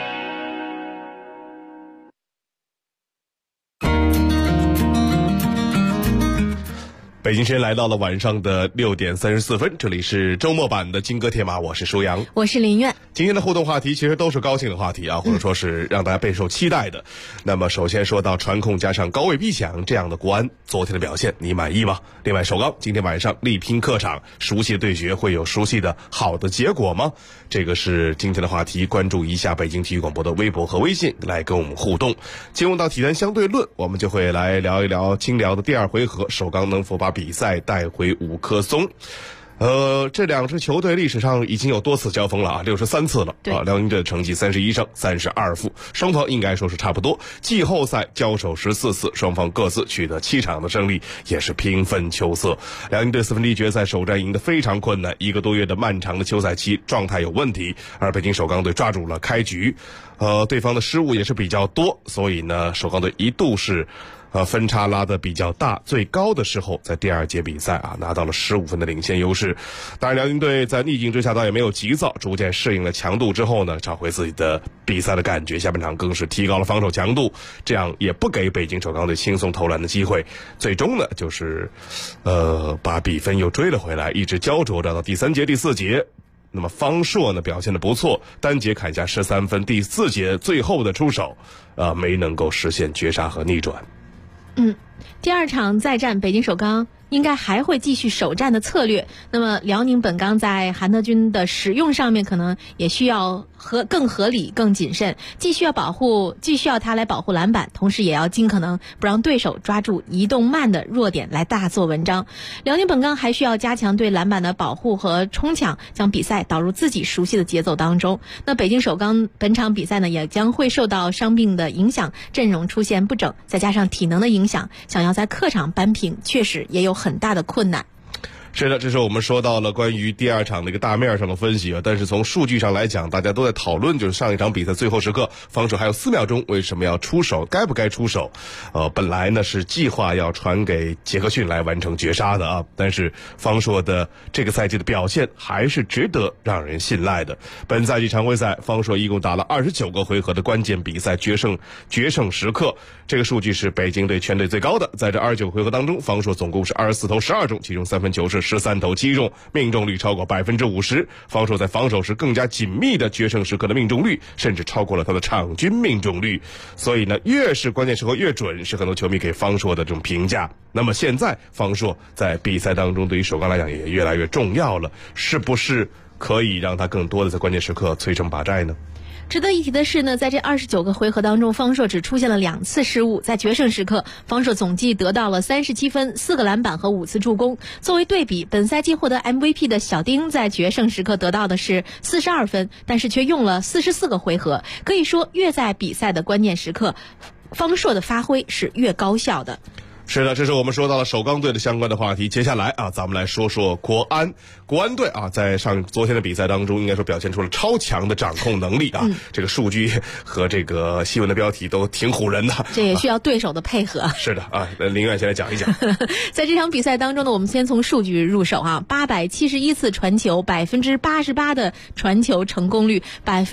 北京时间来到了晚上的6点34分，这里是周末版的金戈铁马，我是舒阳， 我是林苑。 今天的互动话题其实都是高兴的话题啊，或者说是让大家备受期待的。那么首先说到传控加上高位逼抢这样的国安，昨天的表现你满意吗？另外首钢今天晚上力拼客场，熟悉的对决会有熟悉的好的结果吗？这个是今天的话题，关注一下北京体育广播的微博和微信来跟我们互动。进入到体坛相对论，我们就会来聊一聊轻聊的第2回合，首钢能否把比赛带回5棵松。这两支球队历史上已经有多次交锋了啊，63次了啊。辽宁队的成绩31胜32负，双方应该说是差不多。季后赛交手14次，双方各自取得7场的胜利，也是平分秋色。辽宁队4分之一决赛首战赢得非常困难，1个多月的漫长的休赛期，状态有问题。而北京首钢队抓住了开局，对方的失误也是比较多，所以呢，首钢队一度是分差拉得比较大，最高的时候在第2节比赛啊拿到了15分的领先优势。当然辽宁队在逆境之下倒也没有急躁，逐渐适应了强度之后呢，找回自己的比赛的感觉，下半场更是提高了防守强度，这样也不给北京首钢队轻松投篮的机会。最终呢就是把比分又追了回来，一直焦灼着到第3节第4节。那么方硕呢表现得不错，单节砍下13分，第4节最后的出手没能够实现绝杀和逆转。 第2场再战，北京首钢应该还会继续首战的策略。那么辽宁本钢在韩德君的使用上面可能也需要更合理、更谨慎，既需要他来保护篮板，同时也要尽可能不让对手抓住移动慢的弱点来大做文章。辽宁本钢还需要加强对篮板的保护和冲抢，将比赛导入自己熟悉的节奏当中。那北京首钢本场比赛呢，也将会受到伤病的影响，阵容出现不整，再加上体能的影响，想要在客场扳平确实也有很大的困难。 是的，这是我们说到了关于第2场的一个大面上的分析啊。但是从数据上来讲，大家都在讨论，就是上一场比赛最后时刻，防守还有4秒钟，为什么要出手？该不该出手？本来呢是计划要传给杰克逊来完成绝杀的啊，但是方硕的这个赛季的表现还是值得让人信赖的。本赛季常规赛，方硕一共打了29个回合的关键比赛决胜时刻，这个数据是北京队全队最高的。在这29回合当中，方硕总共是24投12中，其中3分球是13投7中，命中率超过50%。方硕在防守时更加紧密的决胜时刻的命中率，甚至超过了他的场均命中率。所以呢，越是关键时候越准，是很多球迷给方硕的这种评价。那么现在方硕在比赛当中对于首钢来讲也越来越重要了，是不是可以让他更多的在关键时刻摧城拔寨呢？ 值得一提的是呢，在这29个回合当中，方硕只出现了2次失误。在决胜时刻，方硕总计得到了37分、4个篮板和5次助攻。作为对比，本赛季获得 MVP 的小丁在决胜时刻得到的是42分，但是却用了44个回合。可以说，越在比赛的关键时刻，方硕的发挥是越高效的。 是的，这是我们说到了首钢队的相关的话题。接下来啊，咱们来说说国安队啊，在昨天的比赛当中，应该说表现出了超强的掌控能力啊。这个数据和这个新闻的标题都挺唬人的， 这也需要对手的配合。 是的啊，林苑先来讲一讲。 在这场比赛当中呢，我们先从数据入手啊，871次传球，88%的传球成功率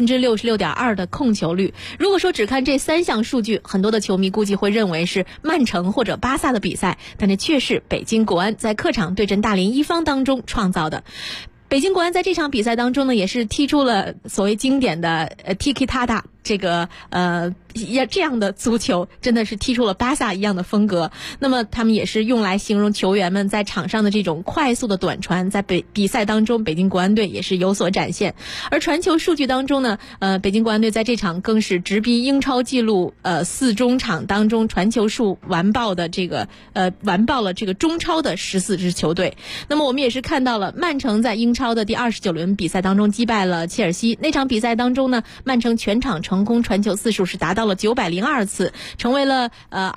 ，66.2%的控球率。如果说只看这3项数据，很多的球迷估计会认为是曼城或者巴萨的比赛，但这却是北京国安在客场对阵大连一方当中创造的。北京国安在这场比赛当中呢，也是踢出了所谓经典的Tiki Taka 这个这样的足球，真的是踢出了巴萨一样的风格。那么他们也是用来形容球员们在场上的这种快速的短传，在比赛当中北京国安队也是有所展现。而传球数据当中呢，北京国安队在这场更是直逼英超纪录，4中场当中传球数完爆了这个中超的14支球队。那么我们也是看到了曼城在英超的第29轮比赛当中击败了切尔西，那场比赛当中呢，曼城全场成功传球次数是达到到了902次，成为了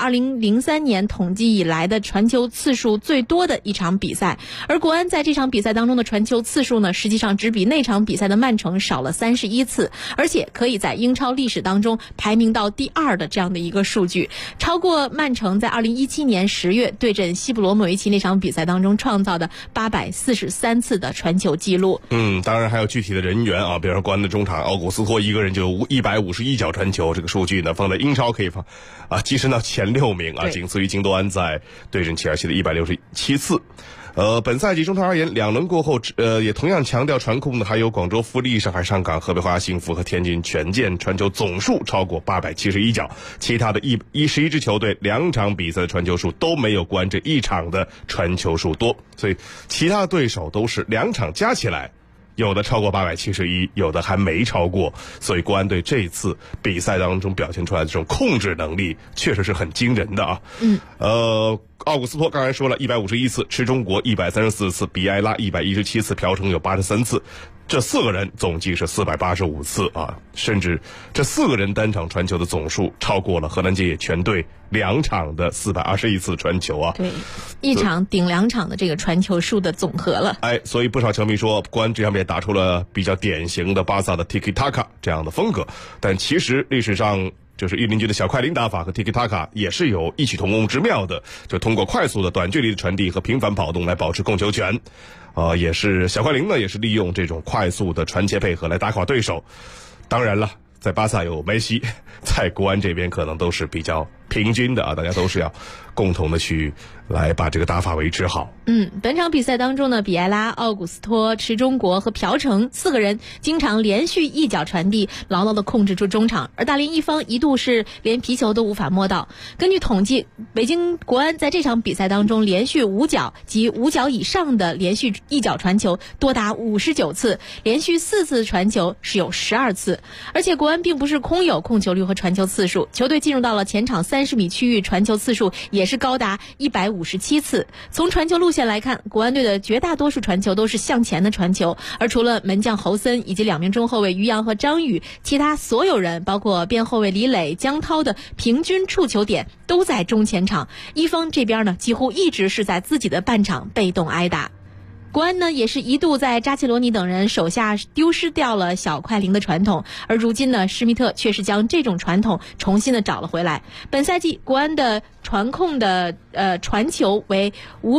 2003年统计以来的传球次数最多的一场比赛。而国安在这场比赛当中的传球次数呢，实际上只比那场比赛的曼城少了31次，而且可以在英超历史当中排名到第2的这样的一个数据，超过曼城在2017年10月对阵西布罗莫维奇那场比赛当中创造的843次的传球记录。 当然还有具体的人员啊，比如说国安的中场奥古斯托一个人就151脚传球，这个数据呢放在英超可以放跻身到前6名啊，仅次于京多安在对阵切尔西的167次。本赛季中超而言，2轮过后，也同样强调传控的还有广州富力、上海上港、河北华夏幸福和天津权健，传球总数超过871脚。其他的11支球队2场比赛的传球数都没有国安这一场的传球数多，所以其他对手都是2场加起来，有的超过871，有的还没超过，所以国安队这次比赛当中表现出来的这种控制能力确实是很惊人的啊。奥古斯托刚才说了151次，吃中国134次，比埃拉117次，朴成有83次，这4个人总计是485次啊，甚至这4个人单场传球的总数超过了荷兰建业全队2场的421次传球啊。 对，一场顶2场的这个传球数的总和了。 所以不少球迷说国安这场比赛打出了比较典型的巴萨的 Tiki Taka 这样的风格，但其实历史上就是御林军的小快灵打法和 Tiki Taka 也是有异曲同工之妙的，就通过快速的短距离的传递和频繁跑动来保持控球权。也是小快灵呢，也是利用这种快速的传切配合来打垮对手。当然了，在巴萨有梅西，在国安这边可能都是比较平均的啊，大家都是要共同的去来把这个打法维持好。 本场比赛当中呢，比埃拉、奥古斯托、池中国和朴成4个人经常连续一脚传递，牢牢地控制住中场，而大连一方一度是连皮球都无法摸到。根据统计，北京国安在这场比赛当中连续5脚及5脚以上的连续一脚传球多达59次，连续4次传球是有12次。而且国安并不是空有控球率和传球次数，球队进入到了前场30米区域，传球次数也是高达157次。从传球路线来看，国安队的绝大多数传球都是向前的传球，而除了门将侯森以及2名中后卫于洋和张宇，其他所有人包括边后卫李磊、江涛的平均触球点都在中前场。一方这边呢，几乎一直是在自己的半场被动挨打。国安呢也是一度在扎切罗尼等人手下丢失掉了小快灵的传统，而如今呢，施密特却是将这种传统重新的找了回来。本赛季国安的传控的传球为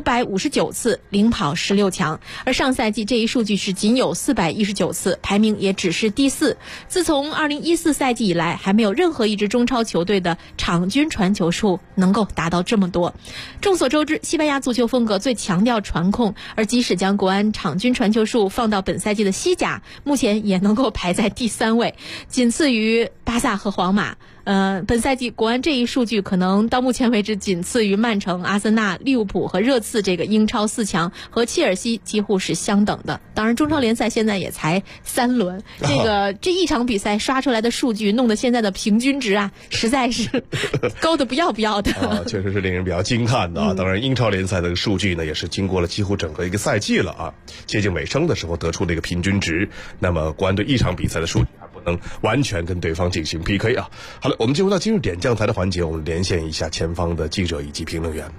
559次，领跑16强，而上赛季这一数据是仅有419次，排名也只是第4。自从2014赛季以来，还没有任何一支中超球队的场均传球数能够达到这么多。众所周知，西班牙足球风格最强调传控，而即使将国安场均传球数放到本赛季的西甲，目前也能够排在第3位，仅次于巴萨和皇马。本赛季国安这一数据可能到目前为止仅次于曼城、阿森纳、利物浦和热刺这个英超4强，和切尔西几乎是相等的。当然中超联赛现在也才3轮，这一场比赛刷出来的数据弄得现在的平均值啊实在是高的不要的确实是令人比较惊叹的啊。当然英超联赛的数据呢也是经过了几乎整个一个赛季了啊，接近尾声的时候得出了一个平均值，那么国安队一场比赛的数据还不能完全跟对方进行 PK 啊。好了，我们进入到今日点将台的环节，我们连线一下前方的记者以及评论员。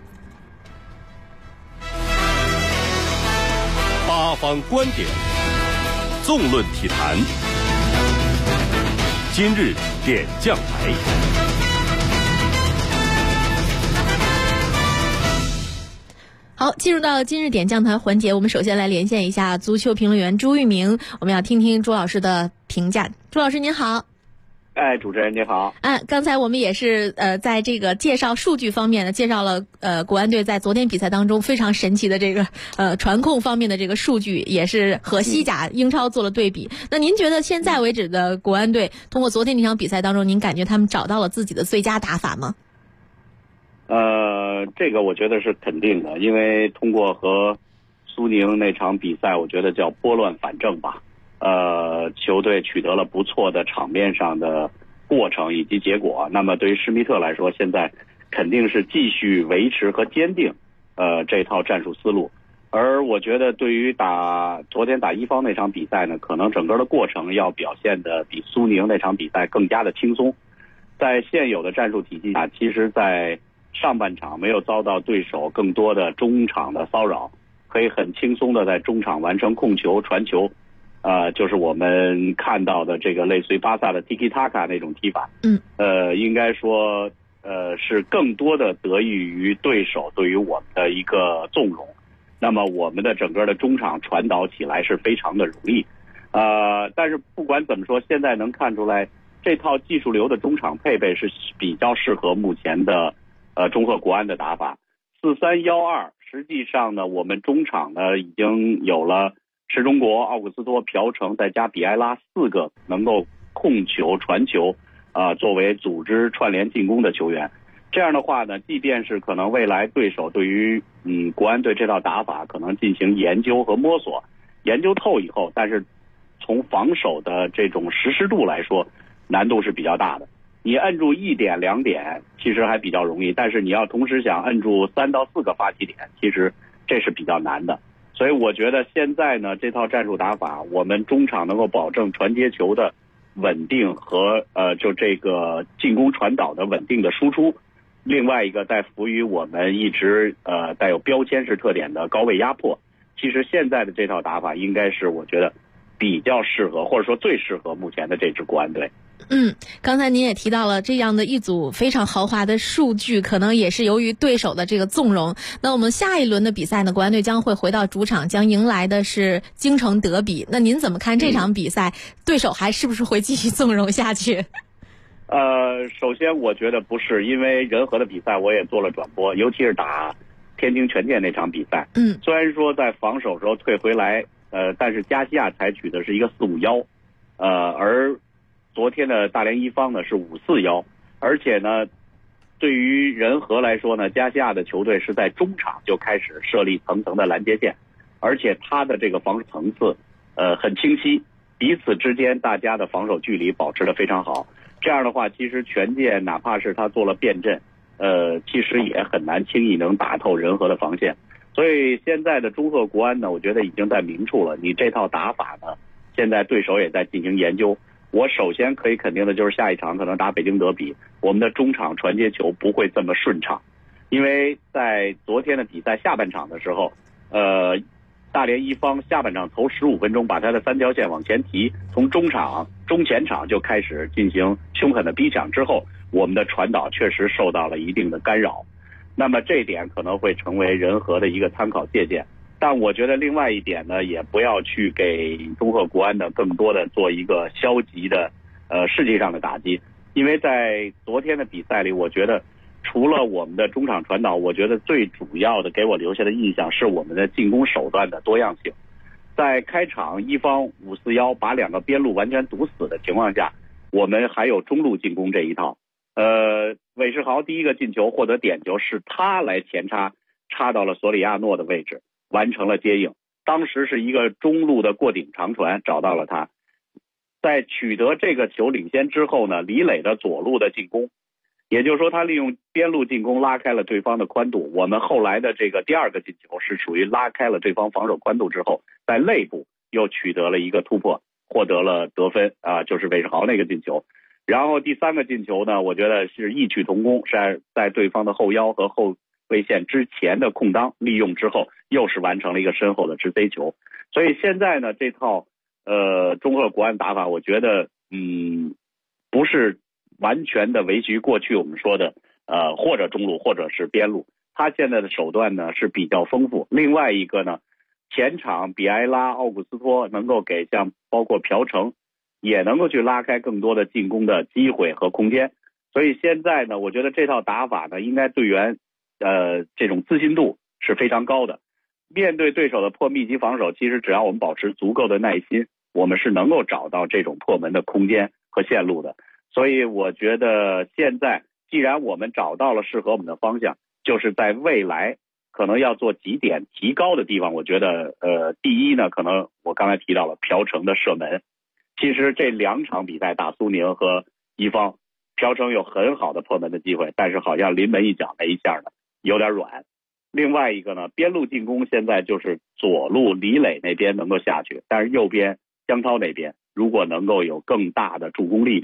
八方观点，纵论体坛，今日点将台。 好，进入到今日点将台环节，我们首先来连线一下足球评论员朱玉明，我们要听听朱老师的评价。朱老师您好。 主持人你好。 刚才我们也是在这个介绍数据方面呢，介绍了国安队在昨天比赛当中非常神奇的这个传控方面的这个数据，也是和西甲、英超做了对比。那您觉得现在为止的国安队通过昨天这场比赛当中，您感觉他们找到了自己的最佳打法吗？ 这个我觉得是肯定的，因为通过和苏宁那场比赛，我觉得叫拨乱反正吧。球队取得了不错的场面上的过程以及结果。那么对于施密特来说，现在肯定是继续维持和坚定这套战术思路。而我觉得对于昨天打一方那场比赛呢，可能整个的过程要表现的比苏宁那场比赛更加的轻松。 在现有的战术体系下，其实在上半场没有遭到对手更多的中场的骚扰，可以很轻松的在中场完成控球、传球，就是我们看到的这个类似于巴萨的 Tiki Taka 那种踢法。应该说是更多的得益于对手对于我们的一个纵容。那么我们的整个的中场传导起来是非常的容易。但是不管怎么说，现在能看出来这套技术流的中场配备是比较适合目前的中赫国安的打法。4-3-1-2，实际上呢，我们中场呢已经有了池忠国、奥古斯托、朴成再加比埃拉4个能够控球、传球作为组织串联进攻的球员。这样的话呢，即便是可能未来对手对于国安队这套打法可能进行研究和摸索，研究透以后，但是从防守的这种实施度来说，难度是比较大的。你摁住1点2点其实还比较容易，但是你要同时想摁住3到4个发起点，其实这是比较难的。所以我觉得现在呢，这套战术打法，我们中场能够保证传接球的稳定和就这个进攻传导的稳定的输出。另外一个在服于我们一直带有标签式特点的高位压迫。其实现在的这套打法应该是我觉得比较适合，或者说最适合目前的这支国安队。 刚才您也提到了这样的一组非常豪华的数据，可能也是由于对手的这个纵容。那我们下一轮的比赛呢，国安队将会回到主场，将迎来的是京城德比。那您怎么看这场比赛？对手还是不是会继续纵容下去？ 首先我觉得不是，因为人和的比赛我也做了转播，尤其是打天津权健那场比赛。虽然说在防守时候退回来，但是加西亚采取的是一个4-5-1，而昨天的大连一方呢是5-4-1，而且呢，对于人和来说呢，加西亚的球队是在中场就开始设立层层的拦截线，而且他的这个防守层次很清晰，彼此之间大家的防守距离保持得非常好。这样的话，其实权健哪怕是他做了变阵，其实也很难轻易能打透人和的防线。所以现在的中赫国安呢，我觉得已经在明处了。你这套打法呢，现在对手也在进行研究。我首先可以肯定的就是下一场可能打北京德比，我们的中场传接球不会这么顺畅，因为在昨天的比赛下半场的时候，大连一方下半场头15分钟把他的3条线往前提，从中前场就开始进行凶狠的逼抢之后，我们的传导确实受到了一定的干扰。那么这一点可能会成为人和的一个参考借鉴。但我觉得另外一点呢，也不要去给中赫国安的更多的做一个消极的士气上的打击，因为在昨天的比赛里，我觉得除了我们的中场传导，我觉得最主要的给我留下的印象是我们的进攻手段的多样性。在开场一方5-4-1把2个边路完全堵死的情况下，我们还有中路进攻这一套。韦世豪第一个进球获得点球是他来前插到了索里亚诺的位置，完成了接应。当时是一个中路的过顶长传找到了他。在取得这个球领先之后呢，李磊的左路的进攻，也就是说他利用边路进攻拉开了对方的宽度。我们后来的这个第2个进球是属于拉开了对方防守宽度之后，在内部又取得了一个突破，获得了得分就是韦世豪那个进球。然后第3个进球呢，我觉得是异曲同工，是在对方的后腰和后卫线之前的空当利用之后，又是完成了一个身后的直塞球。所以现在呢，这套中赫国安打法，我觉得不是完全的维系于过去我们说的或者中路或者是边路，他现在的手段呢是比较丰富。另外一个呢，前场比埃拉、奥古斯托能够给像包括朴成也能够去拉开更多的进攻的机会和空间。所以现在呢，我觉得这套打法呢，应该队员这种自信度是非常高的。面对对手的破密集防守，其实只要我们保持足够的耐心，我们是能够找到这种破门的空间和线路的。所以我觉得现在既然我们找到了适合我们的方向，就是在未来可能要做几点提高的地方。我觉得第一呢，可能我刚才提到了朴成的射门。其实这2场比赛打苏宁和一方，朴成有很好的破门的机会，但是好像临门一脚那一下呢有点软。另外一个呢，边路进攻现在就是左路李磊那边能够下去，但是右边江涛那边如果能够有更大的助攻力度，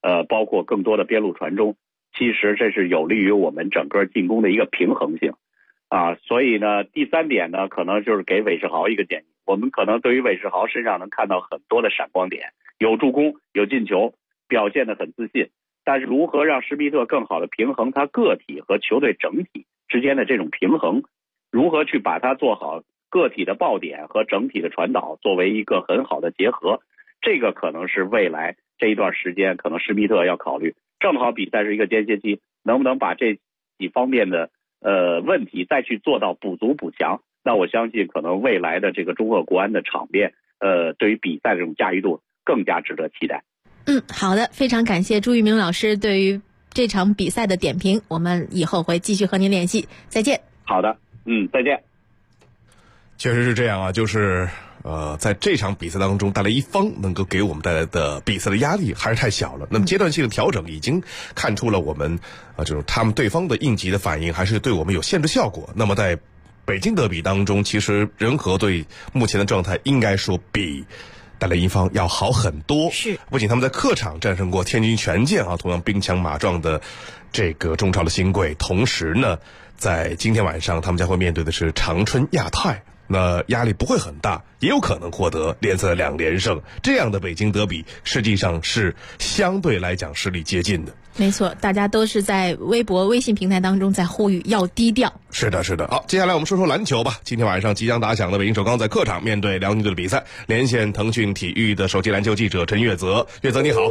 包括更多的边路传中，其实这是有利于我们整个进攻的一个平衡性啊。所以呢，第3点呢，可能就是给韦世豪一个建议，我们可能对于韦世豪身上能看到很多的闪光点，有助攻，有进球，表现得很自信。但是如何让施密特更好的平衡他个体和球队整体之间的这种平衡，如何去把它做好个体的爆点和整体的传导作为一个很好的结合，这个可能是未来这一段时间可能施密特要考虑。正好比赛是一个间歇期，能不能把这几方面的问题再去做到补足补强，那我相信可能未来的这个中俄国安的场面对于比赛的这种驾驭度更加值得期待。 好的，非常感谢朱玉明老师对于这场比赛的点评，我们以后会继续和您联系，再见。 好的，再见。 确实是这样啊，就是在这场比赛当中，大连一方能够给我们带来的比赛的压力还是太小了。那么阶段性的调整已经看出了我们就是他们对方的应急的反应还是对我们有限制效果。那么在北京德比当中，其实仁和队目前的状态应该说比大连一方要好很多。 是， 不仅他们在客场战胜过天津权健啊，同样兵强马壮的这个中超的新贵，同时呢，在今天晚上他们将会面对的是长春亚泰。那压力不会很大，也有可能获得联赛的2连胜。这样的北京德比实际上是相对来讲实力接近的。 没错，大家都是在微博、微信平台当中在呼吁要低调。 是的，是的。好，接下来我们说说篮球吧。今天晚上即将打响的北京首钢在客场面对辽宁队的比赛，连线腾讯体育的首席篮球记者陈月泽。月泽你好。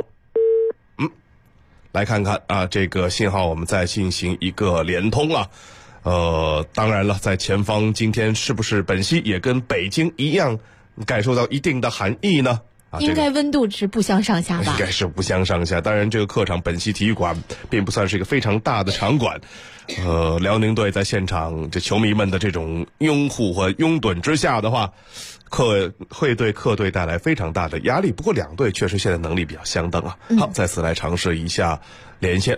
来看看啊，这个信号我们再进行一个连通啊。当然了，在前方今天是不是本溪也跟北京一样感受到一定的寒意呢？ 应该温度是不相上下吧？ 应该是不相上下。当然，这个客场本溪体育馆并不算是一个非常大的场馆。辽宁队在现场这球迷们的这种拥护和拥趸之下的话，会对客队带来非常大的压力。不过两队确实现在能力比较相当啊。好，再次来尝试一下连线。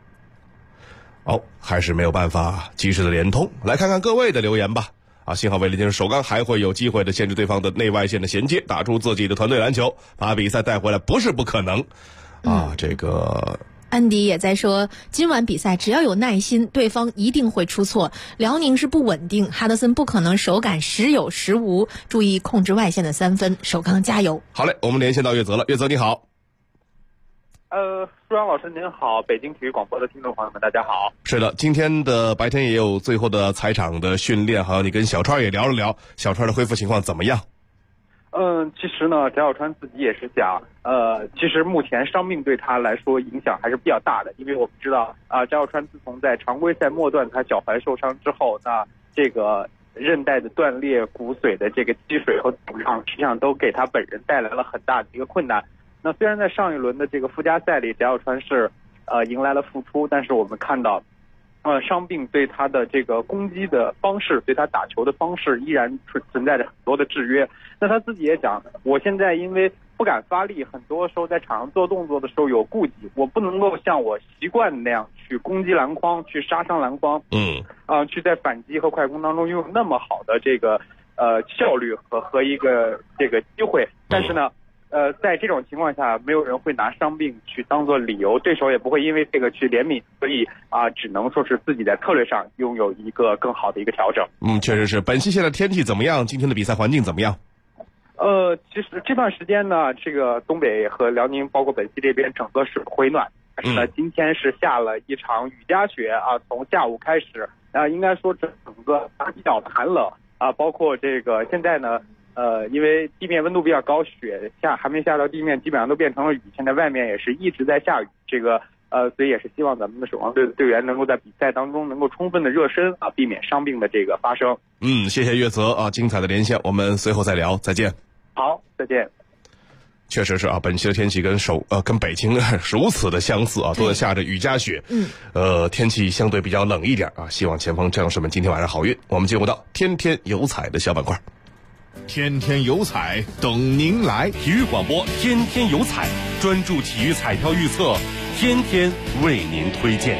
还是没有办法及时的连通。来看看各位的留言吧。幸好为了首钢还会有机会的限制对方的内外线的衔接，打出自己的团队篮球，把比赛带回来不是不可能。这个安迪也在说，今晚比赛只要有耐心，对方一定会出错。辽宁是不稳定，哈德森不可能手感时有时无，注意控制外线的3分，首钢加油。 好嘞，我们连线到月泽了。月泽你好。 舒阳老师您好，北京体育广播的听众朋友们大家好。 是的，今天的白天也有最后的踩场的训练，还有你跟小川也聊了聊小川的恢复情况怎么样？ 其实呢，翟小川自己也是讲，其实目前伤病对他来说影响还是比较大的，因为我们知道翟小川自从在常规赛末段他脚踝受伤之后，那这个韧带的断裂、骨髓的这个积水和肿胀，实际上都给他本人带来了很大的一个困难。那虽然在上一轮的这个附加赛里，翟小川是迎来了复出，但是我们看到，伤病对他的这个攻击的方式，对他打球的方式依然存在着很多的制约。那他自己也讲，我现在因为不敢发力，很多时候在场上做动作的时候有顾忌，我不能够像我习惯那样去攻击篮筐，去杀伤篮筐，去在反击和快攻当中拥有那么好的这个效率和一个这个机会，但是呢。在这种情况下，没有人会拿伤病去当做理由，对手也不会因为这个去怜悯，所以只能说是自己在策略上拥有一个更好的一个调整。 确实是。本溪现在天气怎么样？今天的比赛环境怎么样？ 其实这段时间呢，这个东北和辽宁，包括本溪这边，整个是回暖。但是呢，今天是下了一场雨夹雪从下午开始，应该说整个比较寒冷包括这个现在呢。因为地面温度比较高，雪还没下到地面，基本上都变成了雨。现在外面也是一直在下雨，这个所以也是希望咱们的首钢队的队员能够在比赛当中能够充分的热身避免伤病的这个发生。 谢谢月泽精彩的连线，我们随后再聊，再见。 好，再见。 确实是本期的天气跟北京如此的相似都在下着雨夹雪。天气相对比较冷一点希望前方战士们今天晚上好运。我们进入到天天有彩的小板块。 天天有彩等您来，体育广播天天有彩，专注体育彩票预测，天天为您推荐。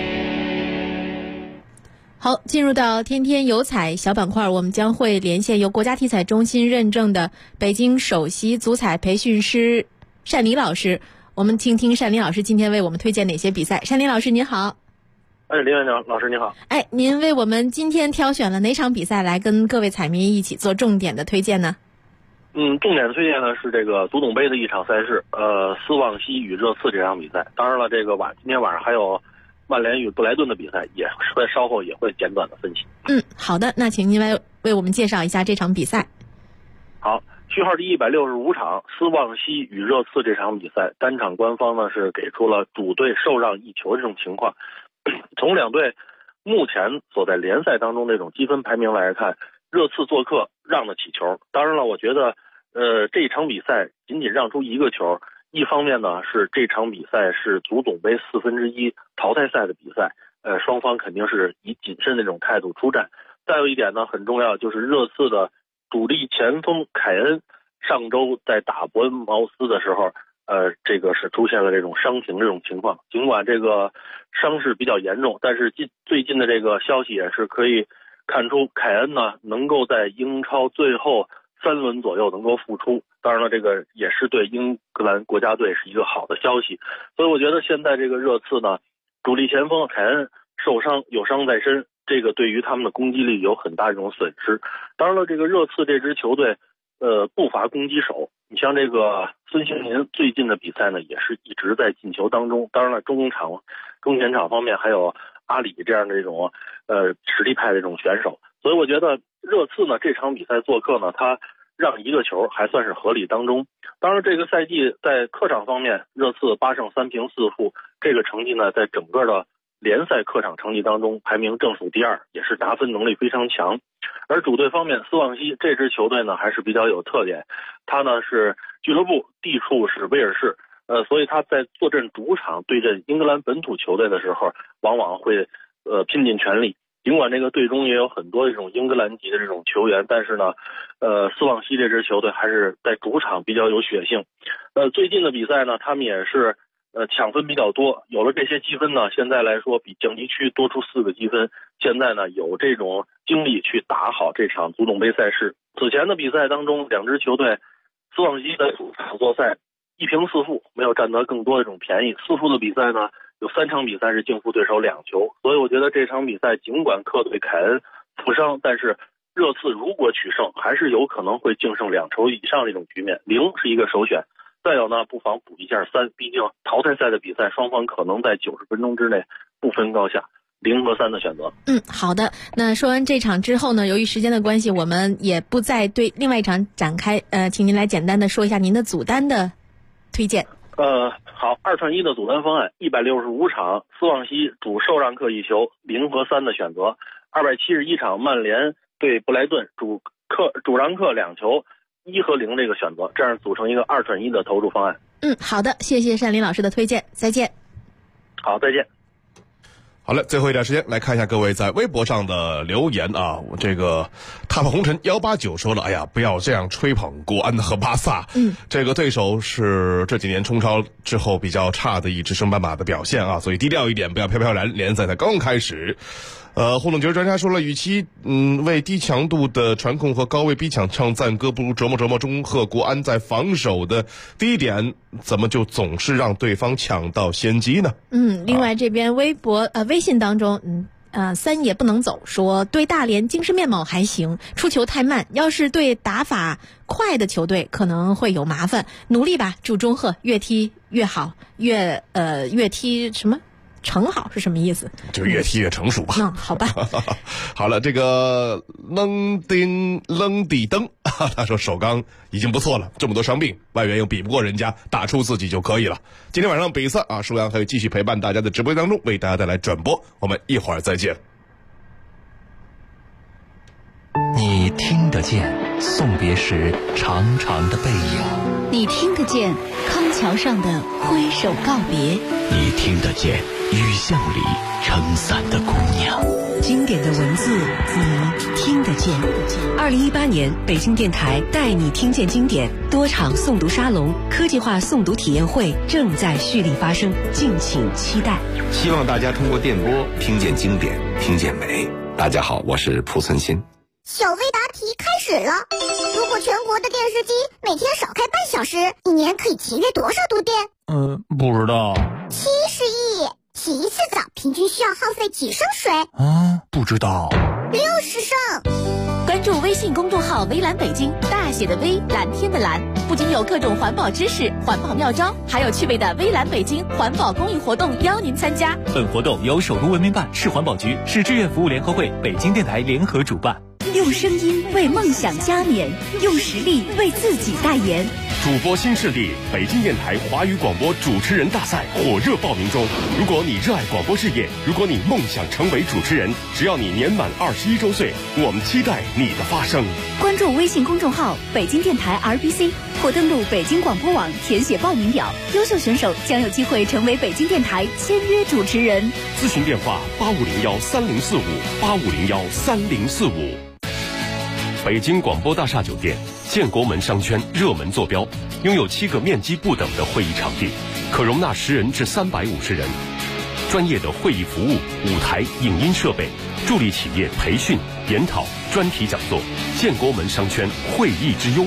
好，进入到天天有彩小板块，我们将会连线由国家体彩中心认证的北京首席足彩培训师单黎老师， 我们听听单林老师今天为我们推荐哪些比赛。单林老师您好。 林院长老师你好。 您为我们今天挑选了哪场比赛来跟各位彩迷一起做重点的推荐呢？ 重点推荐呢是这个足总杯的一场赛事，斯旺西与热刺这场比赛。当然了，这个今天晚上还有曼联与布莱顿的比赛，也会稍后也会简短的分析。 好的，那请您为我们介绍一下这场比赛。 好，序号第165场，斯旺西与热刺这场比赛，单场官方呢是给出了主队受让1球这种情况。从两队目前所在联赛当中这种积分排名来看，热刺做客让得起球。当然了，我觉得这一场比赛仅仅让出1个球，一方面呢是这场比赛是足总杯1/4淘汰赛的比赛，双方肯定是以谨慎的这种态度出战。再有一点呢很重要，就是热刺的主力前锋凯恩上周在打伯恩茅斯的时候，这个是出现了这种伤停这种情况。尽管这个伤势比较严重，但是最近的这个消息也是可以看出凯恩呢能够在英超最后3轮左右能够复出。当然了，这个也是对英格兰国家队是一个好的消息。所以我觉得现在这个热刺呢，主力前锋凯恩受伤有伤在身，这个对于他们的攻击力有很大这种损失。当然了，这个热刺这支球队不乏攻击手，你像这个孙兴民最近的比赛呢也是一直在进球当中。当然了，中前场方面还有阿里这样的这种实力派的这种选手。所以我觉得热刺呢这场比赛做客呢，他让1个球还算是合理当中。当然这个赛季在客场方面，热刺8胜3平4负，这个成绩呢在整个的联赛客场成绩当中排名正数第2，也是拿分能力非常强。而主队方面，斯旺西这支球队呢还是比较有特点，他呢是俱乐部地处是威尔士，所以他在坐镇主场对阵英格兰本土球队的时候，往往会拼尽全力。尽管这个队中也有很多这种英格兰籍的这种球员，但是呢斯旺西这支球队还是在主场比较有血性。最近的比赛呢，他们也是抢分比较多，有了这些积分呢，现在来说比降级区多出4个积分，现在呢有这种精力去打好这场足总杯赛事。此前的比赛当中，两支球队斯旺西在主场作赛1平4负，没有占得更多的这种便宜。4负的比赛呢，有3场比赛是净负对手2球，所以我觉得这场比赛尽管客队凯恩负伤，但是热刺如果取胜，还是有可能会净胜2球以上的一种局面，0是一个首选。再有呢，不妨补一下3，毕竟淘汰赛的比赛双方可能在90分钟之内不分高下，0和3的选择。 好的。那说完这场之后呢，由于时间的关系，我们也不再对另外一场展开。请您来简单的说一下您的组单的推荐。 好，2串1的组单方案，165场斯旺西主受让客1球，0和3的选择；271场曼联对布莱顿主让客2球，1和0这个选择，这样组成一个2串1的投注方案。 好的，谢谢单林老师的推荐，再见。 好，再见。 好了，最后一点时间来看一下各位在微博上的留言啊。这个踏破红尘189说了，哎呀，不要这样吹捧国安和巴萨。这个对手是这几年冲超之后比较差的一支升班马的表现啊，所以低调一点，不要飘飘然，联赛才刚开始。互动球专家说了，与其为低强度的传控和高位逼抢唱赞歌，不如琢磨琢磨中赫国安在防守的第一点，怎么就总是让对方抢到先机呢？ 另外这边微信当中3也不能走说，对大连精神面貌还行，出球太慢，要是对打法快的球队可能会有麻烦，努力吧，祝中赫越踢越好，越踢什么成好是什么意思？ 就越踢越成熟吧。 好吧。 好了，这个扔底灯，他说首钢已经不错了，这么多伤病，外援又比不过人家，打出自己就可以了。今天晚上比赛啊，舒阳还会继续陪伴大家的直播当中，为大家带来转播。我们一会儿再见。 你听得见送别时长长的背影， 你听得见康桥上的挥手告别， 你听得见雨巷里撑伞的姑娘， 经典的文字你听得见。2018年北京电台带你听见经典多场诵读沙龙、科技化诵读体验会正在蓄力发生，敬请期待。 希望大家通过电波听见经典，听见美。大家好，我是蒲存昕。 小微答题开始了。如果全国的电视机每天少开半小时，一年可以节约多少度电？ 不知道。 70亿，洗一次澡平均需要耗费几升水？ 不知道。 60升。 关注微信公众号“微蓝北京”，大写的微，蓝天的蓝，不仅有各种环保知识、环保妙招，还有趣味的微蓝北京环保公益活动邀您参加。 本活动由首都文明办、市环保局、市志愿服务联合会、北京电台联合主办。 用声音为梦想加冕，用实力为自己代言。 主播新势力北京电台华语广播主持人大赛火热报名中。如果你热爱广播事业，如果你梦想成为主持人，只要你年满21周岁，我们期待你的发声。 关注微信公众号北京电台 RBC 或登录北京广播网填写报名表，优秀选手将有机会成为北京电台签约主持人。 咨询电话85013045，85013045。北京广播大厦酒店建国门商圈热门坐标，拥有7个面积不等的会议场地，可容纳10人至350人。专业的会议服务、舞台、影音设备，助力企业培训、研讨、专题讲座。建国门商圈会议之优。